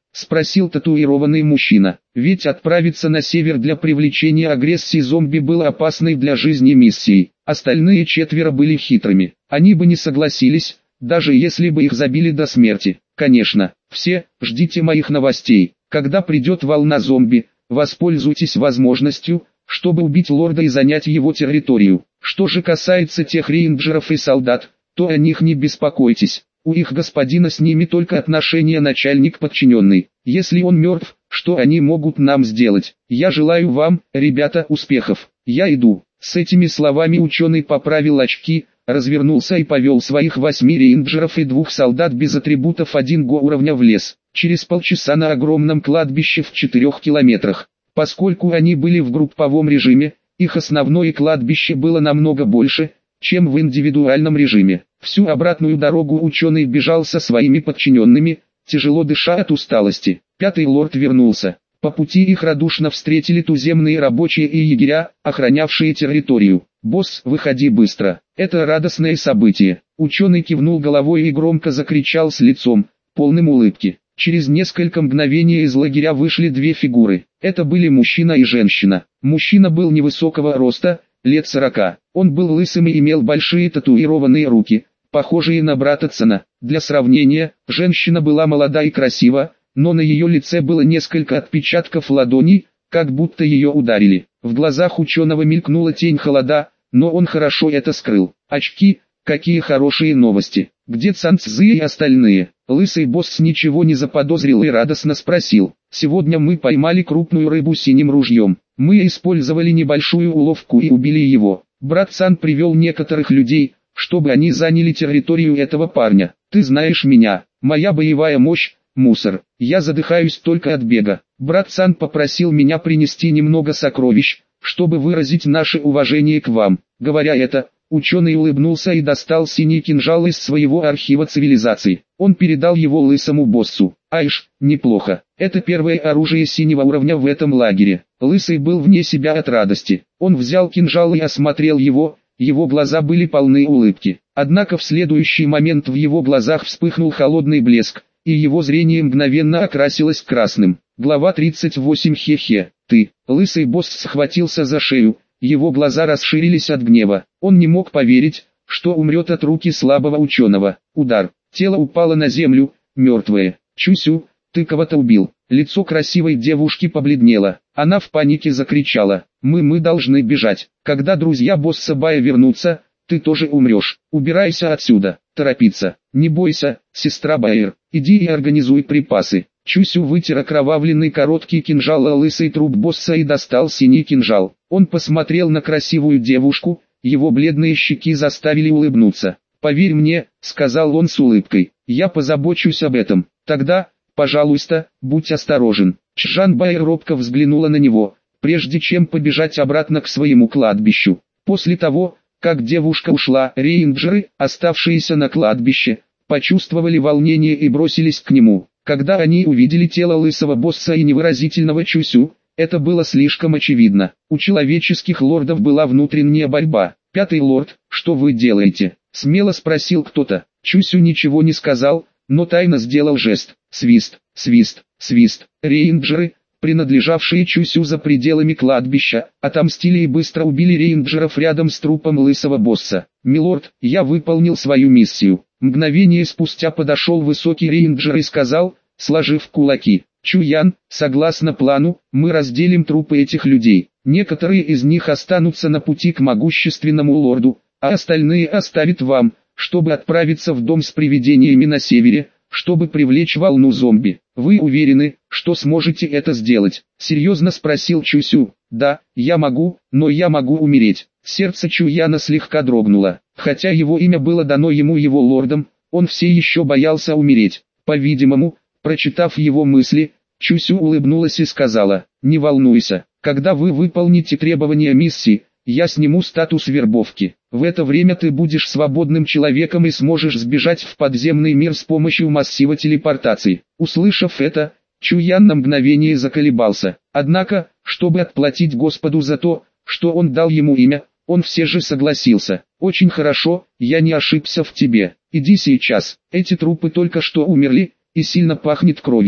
спросил татуированный мужчина. Ведь отправиться на север для привлечения агрессии зомби было опасной для жизни миссией. Остальные 4 были хитрыми. Они бы не согласились, даже если бы их забили до смерти. Конечно, все, ждите моих новостей. Когда придет волна зомби, воспользуйтесь возможностью, чтобы убить лорда и занять его территорию. Что же касается тех рейнджеров и солдат, то о них не беспокойтесь. У их господина с ними только отношения начальник-подчиненный. Если он мертв, что они могут нам сделать? Я желаю вам, ребята, успехов. Я иду. С этими словами ученый поправил очки, развернулся и повел своих 8 рейнджеров и 2 солдат без атрибутов 1 уровня в лес. Через полчаса на огромном кладбище в 4 километрах. Поскольку они были в групповом режиме, их основное кладбище было намного больше, чем в индивидуальном режиме. Всю обратную дорогу ученый бежал со своими подчиненными, тяжело дыша от усталости. 5-й лорд вернулся. По пути их радушно встретили туземные рабочие и егеря, охранявшие территорию. «Босс, выходи быстро, это радостное событие». Ученый кивнул головой и громко закричал с лицом, полным улыбки. Через несколько мгновений из лагеря вышли 2 фигуры. Это были мужчина и женщина. Мужчина был невысокого роста, лет 40. Он был лысым и имел большие татуированные руки, похожие на брата Цена. Для сравнения, женщина была молода и красива, но на ее лице было несколько отпечатков ладоней, как будто ее ударили. В глазах ученого мелькнула тень холода, но он хорошо это скрыл. «Очки, какие хорошие новости! Где Цанцзы и остальные?» Лысый босс ничего не заподозрил и радостно спросил. «Сегодня мы поймали крупную рыбу синим ружьем. Мы использовали небольшую уловку и убили его. Брат Цан привел некоторых людей, чтобы они заняли территорию этого парня. Ты знаешь меня, моя боевая мощь, мусор. Я задыхаюсь только от бега. Брат Цан попросил меня принести немного сокровищ, чтобы выразить наше уважение к вам». Говоря это, ученый улыбнулся и достал синий кинжал из своего архива цивилизации. Он передал его лысому боссу. «Айш, неплохо. Это первое оружие синего уровня в этом лагере». Лысый был вне себя от радости. Он взял кинжал и осмотрел его глаза были полны улыбки. Однако в следующий момент в его глазах вспыхнул холодный блеск, и его зрение мгновенно окрасилось красным. Глава 38. Хе-хе, ты. Лысый босс схватился за шею, его глаза расширились от гнева. Он не мог поверить, что умрет от руки слабого ученого. Удар. Тело упало на землю, мертвое. «Чусю, ты кого-то убил». Лицо красивой девушки побледнело. Она в панике закричала. Мы должны бежать. Когда друзья босса Бая вернутся, ты тоже умрешь. Убирайся отсюда. Торопиться. Не бойся, сестра Байер. Иди и организуй припасы». Чусю вытер окровавленный короткий кинжал о лысый труп босса и достал синий кинжал. Он посмотрел на красивую девушку, его бледные щеки заставили улыбнуться. «Поверь мне», — сказал он с улыбкой, — «я позабочусь об этом. Тогда, пожалуйста, будь осторожен». Чжан Байер робко взглянула на него, прежде чем побежать обратно к своему кладбищу. После того, как девушка ушла, рейнджеры, оставшиеся на кладбище, почувствовали волнение и бросились к нему. Когда они увидели тело лысого босса и невыразительного Чусю, это было слишком очевидно. У человеческих лордов была внутренняя борьба. «5-й лорд, что вы делаете?» — смело спросил кто-то. Чусю ничего не сказал, но тайно сделал жест. Свист, свист, свист. Рейнджеры, принадлежавшие Чусю за пределами кладбища, отомстили и быстро убили рейнджеров рядом с трупом лысого босса. «Милорд, я выполнил свою миссию». Мгновение спустя подошел высокий рейнджер и сказал, сложив кулаки: «Чуян, согласно плану, мы разделим трупы этих людей. Некоторые из них останутся на пути к могущественному лорду, а остальные оставят вам, чтобы отправиться в дом с привидениями на севере, чтобы привлечь волну зомби. Вы уверены, что сможете это сделать?» — серьезно спросил Чусю. «Да, я могу, но я могу умереть». Сердце Чуяна слегка дрогнуло. Хотя его имя было дано ему его лордом, он все еще боялся умереть. По-видимому, прочитав его мысли, Чусю улыбнулась и сказала: «Не волнуйся, когда вы выполните требования миссии, я сниму статус вербовки. В это время ты будешь свободным человеком и сможешь сбежать в подземный мир с помощью массива телепортации». Услышав это, Чуян на мгновение заколебался. Однако, чтобы отплатить Господу за то, что он дал ему имя, он все же согласился. «Очень хорошо, я не ошибся в тебе. Иди сейчас. Эти трупы только что умерли, и сильно пахнет кровью.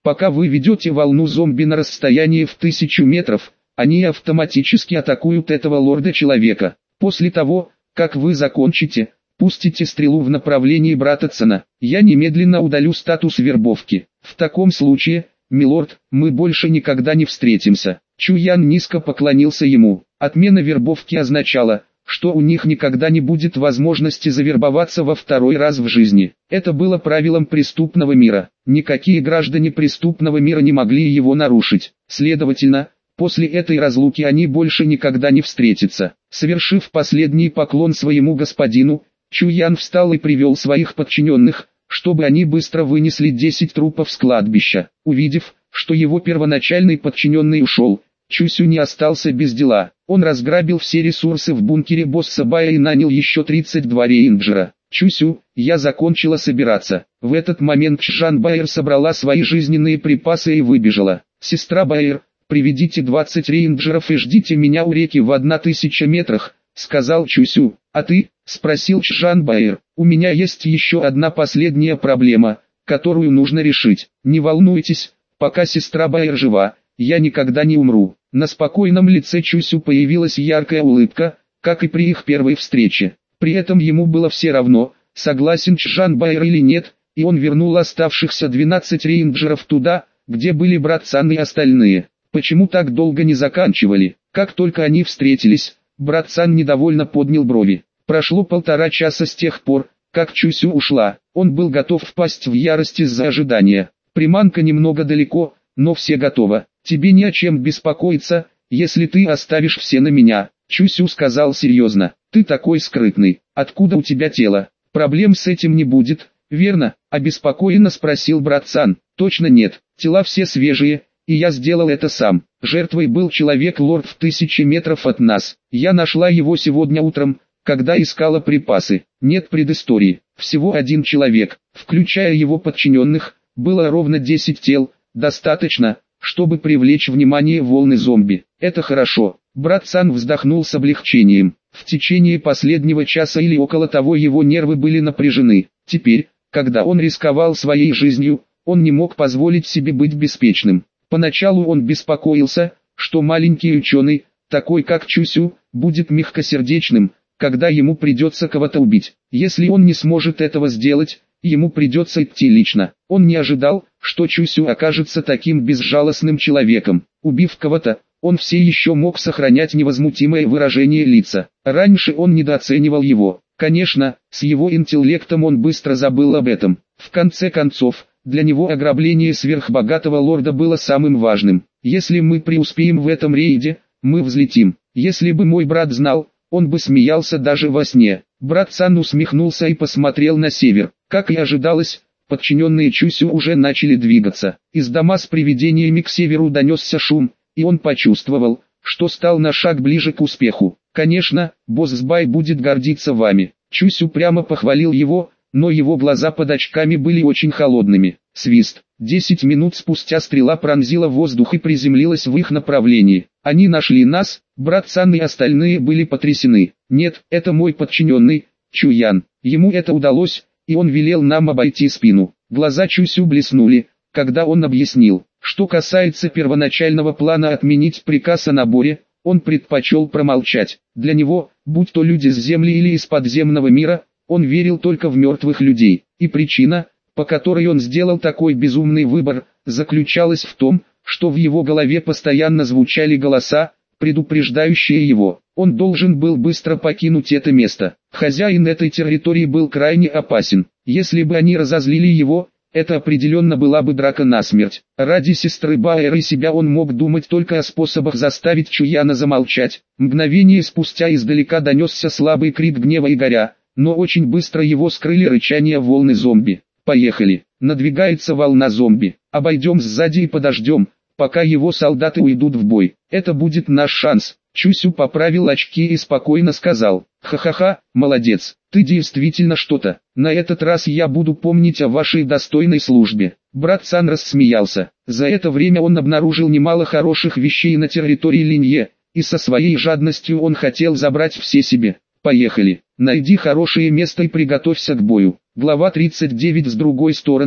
Пока вы ведете волну зомби на расстоянии в 1000 метров, они автоматически атакуют этого лорда-человека. После того, как вы закончите, пустите стрелу в направлении Брататсона. Я немедленно удалю статус вербовки. В таком случае, милорд, мы больше никогда не встретимся. Чуян низко поклонился ему. Отмена вербовки означала, что у них никогда не будет возможности завербоваться во второй раз в жизни. Это было правилом преступного мира. Никакие граждане преступного мира не могли его нарушить. Следовательно, после этой разлуки они больше никогда не встретятся. Совершив последний поклон своему господину, Чуян встал и привел своих подчиненных, чтобы они быстро вынесли 10 трупов с кладбища. Увидев, что его первоначальный подчиненный ушел, Чусю не остался без дела. Он разграбил все ресурсы в бункере босса Бая и нанял еще 32 рейнджера. «Чусю, я закончила собираться». В этот момент Чжан Байер собрала свои жизненные припасы и выбежала. «Сестра Байер, приведите 20 рейнджеров и ждите меня у реки в 1000 метрах», — сказал Чусю. «А ты?» — спросил Чжан Байер. «У меня есть еще одна последняя проблема, которую нужно решить. Не волнуйтесь, пока сестра Байер жива, я никогда не умру». На спокойном лице Чусю появилась яркая улыбка, как и при их первой встрече. При этом ему было все равно, согласен Чжан Байер или нет, и он вернул оставшихся 12 рейнджеров туда, где были брат Сан и остальные. Почему так долго не заканчивали? Как только они встретились, брат Сан недовольно поднял брови. Прошло 1,5 часа с тех пор, как Чусю ушла. Он был готов впасть в ярость из-за ожидания. Приманка немного далеко, но все готово. «Тебе не о чем беспокоиться, если ты оставишь все на меня», — Чусю сказал серьезно. «Ты такой скрытный. Откуда у тебя тело? Проблем с этим не будет, верно?» — обеспокоенно спросил брат Сан. «Точно нет. Тела все свежие, и я сделал это сам. Жертвой был человек-лорд в 1000 метров от нас. Я нашла его сегодня утром, когда искала припасы. Нет предыстории. Всего один человек, включая его подчиненных, было ровно 10 тел, достаточно, чтобы привлечь внимание волны зомби. Это хорошо». Брат Сан вздохнул с облегчением. В течение последнего часа или около того его нервы были напряжены. Теперь, когда он рисковал своей жизнью, он не мог позволить себе быть беспечным. Поначалу он беспокоился, что маленький ученый, такой как Чусю, будет мягкосердечным, когда ему придется кого-то убить. Если он не сможет этого сделать, ему придется идти лично. Он не ожидал, что Чусю окажется таким безжалостным человеком. Убив кого-то, он все еще мог сохранять невозмутимое выражение лица. Раньше он недооценивал его. Конечно, с его интеллектом он быстро забыл об этом. В конце концов, для него ограбление сверхбогатого лорда было самым важным. «Если мы преуспеем в этом рейде, мы взлетим. Если бы мой брат знал, он бы смеялся даже во сне». Брат Сан усмехнулся и посмотрел на север. Как и ожидалось, подчиненные Чусю уже начали двигаться. Из дома с привидениями к северу донесся шум, и он почувствовал, что стал на шаг ближе к успеху. «Конечно, босс Бай будет гордиться вами». Чусю прямо похвалил его, но его глаза под очками были очень холодными. Свист. 10 минут спустя стрела пронзила воздух и приземлилась в их направлении. «Они нашли нас», брат Сан и остальные были потрясены. «Нет, это мой подчиненный, Чуян. Ему это удалось, и он велел нам обойти спину». Глаза Чусю блеснули, когда он объяснил. Что касается первоначального плана отменить приказ о наборе, он предпочел промолчать. Для него, будь то люди с земли или из подземного мира, он верил только в мертвых людей. И причина, по которой он сделал такой безумный выбор, заключалась в том, что в его голове постоянно звучали голоса, предупреждающие его. Он должен был быстро покинуть это место. Хозяин этой территории был крайне опасен. Если бы они разозлили его, это определенно была бы драка насмерть. Ради сестры Байера и себя он мог думать только о способах заставить Чуяна замолчать. Мгновение спустя издалека донесся слабый крик гнева и горя, но очень быстро его скрыли рычания волны зомби. «Поехали! Надвигается волна зомби. Обойдем сзади и подождем, пока его солдаты уйдут в бой. Это будет наш шанс». Чусю поправил очки и спокойно сказал: «Ха-ха-ха, молодец, ты действительно что-то. На этот раз я буду помнить о вашей достойной службе». Брат Сан рассмеялся. За это время он обнаружил немало хороших вещей на территории Линье, и со своей жадностью он хотел забрать все себе. «Поехали, найди хорошее место и приготовься к бою». Глава 39. С другой стороны,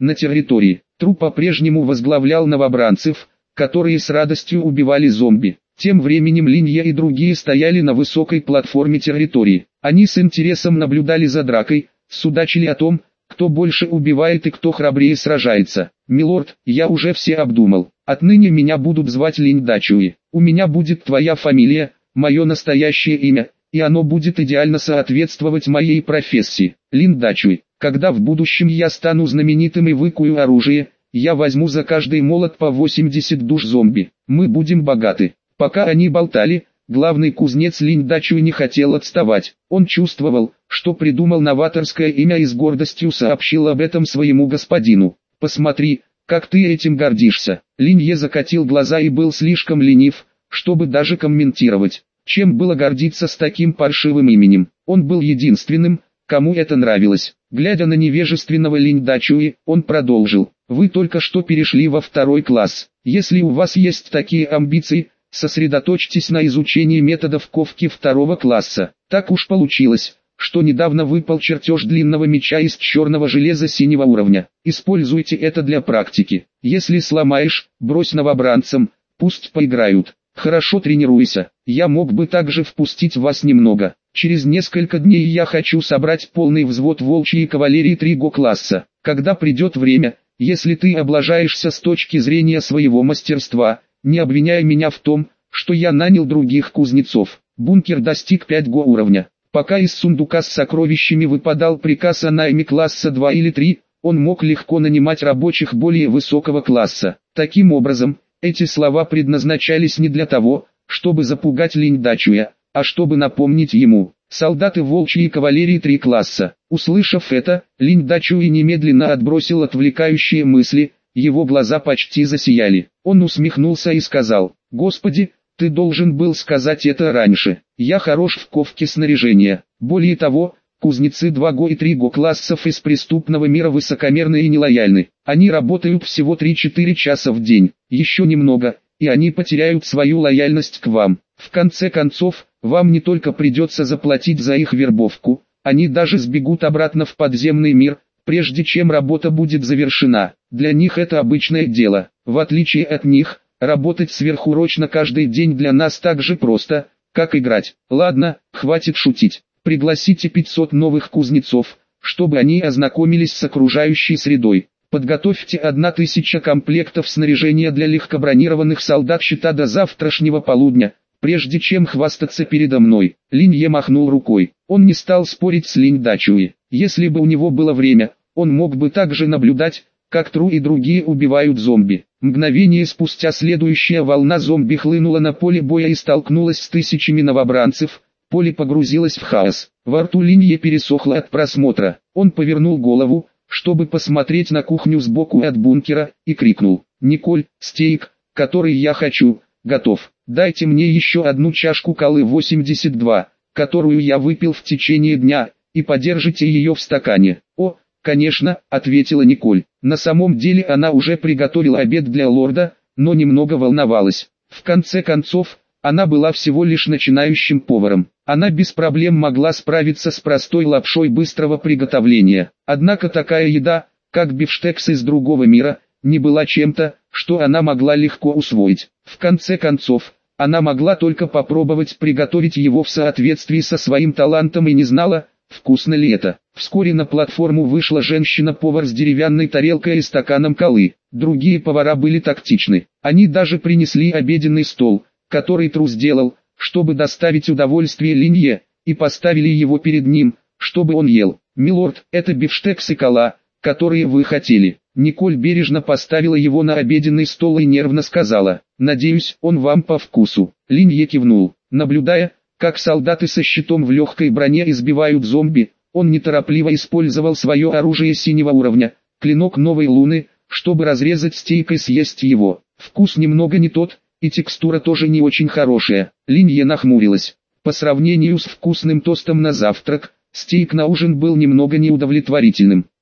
на территории. Тру по-прежнему возглавлял новобранцев, которые с радостью убивали зомби. Тем временем Линья и другие стояли на высокой платформе территории. Они с интересом наблюдали за дракой, судачили о том, кто больше убивает и кто храбрее сражается. «Милорд, я уже все обдумал. Отныне меня будут звать Линь Дачуи. У меня будет твоя фамилия, мое настоящее имя, и оно будет идеально соответствовать моей профессии. Линь Дачуи. Когда в будущем я стану знаменитым и выкую оружие, я возьму за каждый молот по 80 душ зомби. Мы будем богаты». Пока они болтали, главный кузнец Линь Дачуи не хотел отставать. Он чувствовал, что придумал новаторское имя и с гордостью сообщил об этом своему господину. «Посмотри, как ты этим гордишься». Линье закатил глаза и был слишком ленив, чтобы даже комментировать. Чем было гордиться с таким паршивым именем? Он был единственным, кому это нравилось. Глядя на невежественного Линь Дачуи, он продолжил. «Вы только что перешли во 2 класс. Если у вас есть такие амбиции, сосредоточьтесь на изучении методов ковки 2 класса. Так уж получилось, что недавно выпал чертеж длинного меча из черного железа синего уровня. Используйте это для практики. Если сломаешь, брось новобранцам, пусть поиграют. Хорошо тренируйся. Я мог бы также впустить вас немного. Через несколько дней я хочу собрать полный взвод волчьей кавалерии 3 класса. Когда придет время, если ты облажаешься с точки зрения своего мастерства, не обвиняй меня в том, что я нанял других кузнецов. Бункер достиг 5 уровня. Пока из сундука с сокровищами выпадал приказ о найме класса 2 или 3, он мог легко нанимать рабочих более высокого класса. Таким образом, эти слова предназначались не для того, чтобы запугать Линь Дачуя, а чтобы напомнить ему: солдаты волчьей кавалерии 3 класса. Услышав это, Линь Дачуй немедленно отбросил отвлекающие мысли. Его глаза почти засияли. Он усмехнулся и сказал: «Господи, ты должен был сказать это раньше. Я хорош в ковке снаряжения. Более того, кузнецы 2 и 3 классов из преступного мира высокомерны и нелояльны. Они работают всего 3-4 часа в день. Еще немного, и они потеряют свою лояльность к вам. В конце концов, вам не только придется заплатить за их вербовку, они даже сбегут обратно в подземный мир, прежде чем работа будет завершена. Для них это обычное дело. В отличие от них, работать сверхурочно каждый день для нас так же просто, как играть. Ладно, хватит шутить. Пригласите 500 новых кузнецов, чтобы они ознакомились с окружающей средой. Подготовьте 1000 комплектов снаряжения для легкобронированных солдат щита до завтрашнего полудня, прежде чем хвастаться передо мной». Линье махнул рукой. Он не стал спорить с Линь Дачуи. Если бы у него было время, он мог бы также наблюдать, как Тру и другие убивают зомби. Мгновение спустя следующая волна зомби хлынула на поле боя и столкнулась с тысячами новобранцев. Поле погрузилось в хаос. Во рту Линье пересохло от просмотра. Он повернул голову, чтобы посмотреть на кухню сбоку от бункера, и крикнул: «Николь, стейк, который я хочу, готов. Дайте мне еще 1 чашку колы 82, которую я выпил в течение дня, и подержите ее в стакане». «О, конечно», — ответила Николь. На самом деле она уже приготовила обед для лорда, но немного волновалась. В конце концов, она была всего лишь начинающим поваром. Она без проблем могла справиться с простой лапшой быстрого приготовления. Однако такая еда, как бифштекс из другого мира, не была чем-то, что она могла легко усвоить. В конце концов, она могла только попробовать приготовить его в соответствии со своим талантом и не знала, вкусно ли это. Вскоре на платформу вышла женщина-повар с деревянной тарелкой и стаканом колы. Другие повара были тактичны. Они даже принесли обеденный стол, который Тру сделал, чтобы доставить удовольствие Линье, и поставили его перед ним, чтобы он ел. «Милорд, это бифштекс и кола, которые вы хотели». Николь бережно поставила его на обеденный стол и нервно сказала: «Надеюсь, он вам по вкусу». Линье кивнул. Наблюдая, как солдаты со щитом в легкой броне избивают зомби, он неторопливо использовал свое оружие синего уровня, клинок новой луны, чтобы разрезать стейк и съесть его. Вкус немного не тот, и текстура тоже не очень хорошая. Линье нахмурилась. По сравнению с вкусным тостом на завтрак, стейк на ужин был немного неудовлетворительным.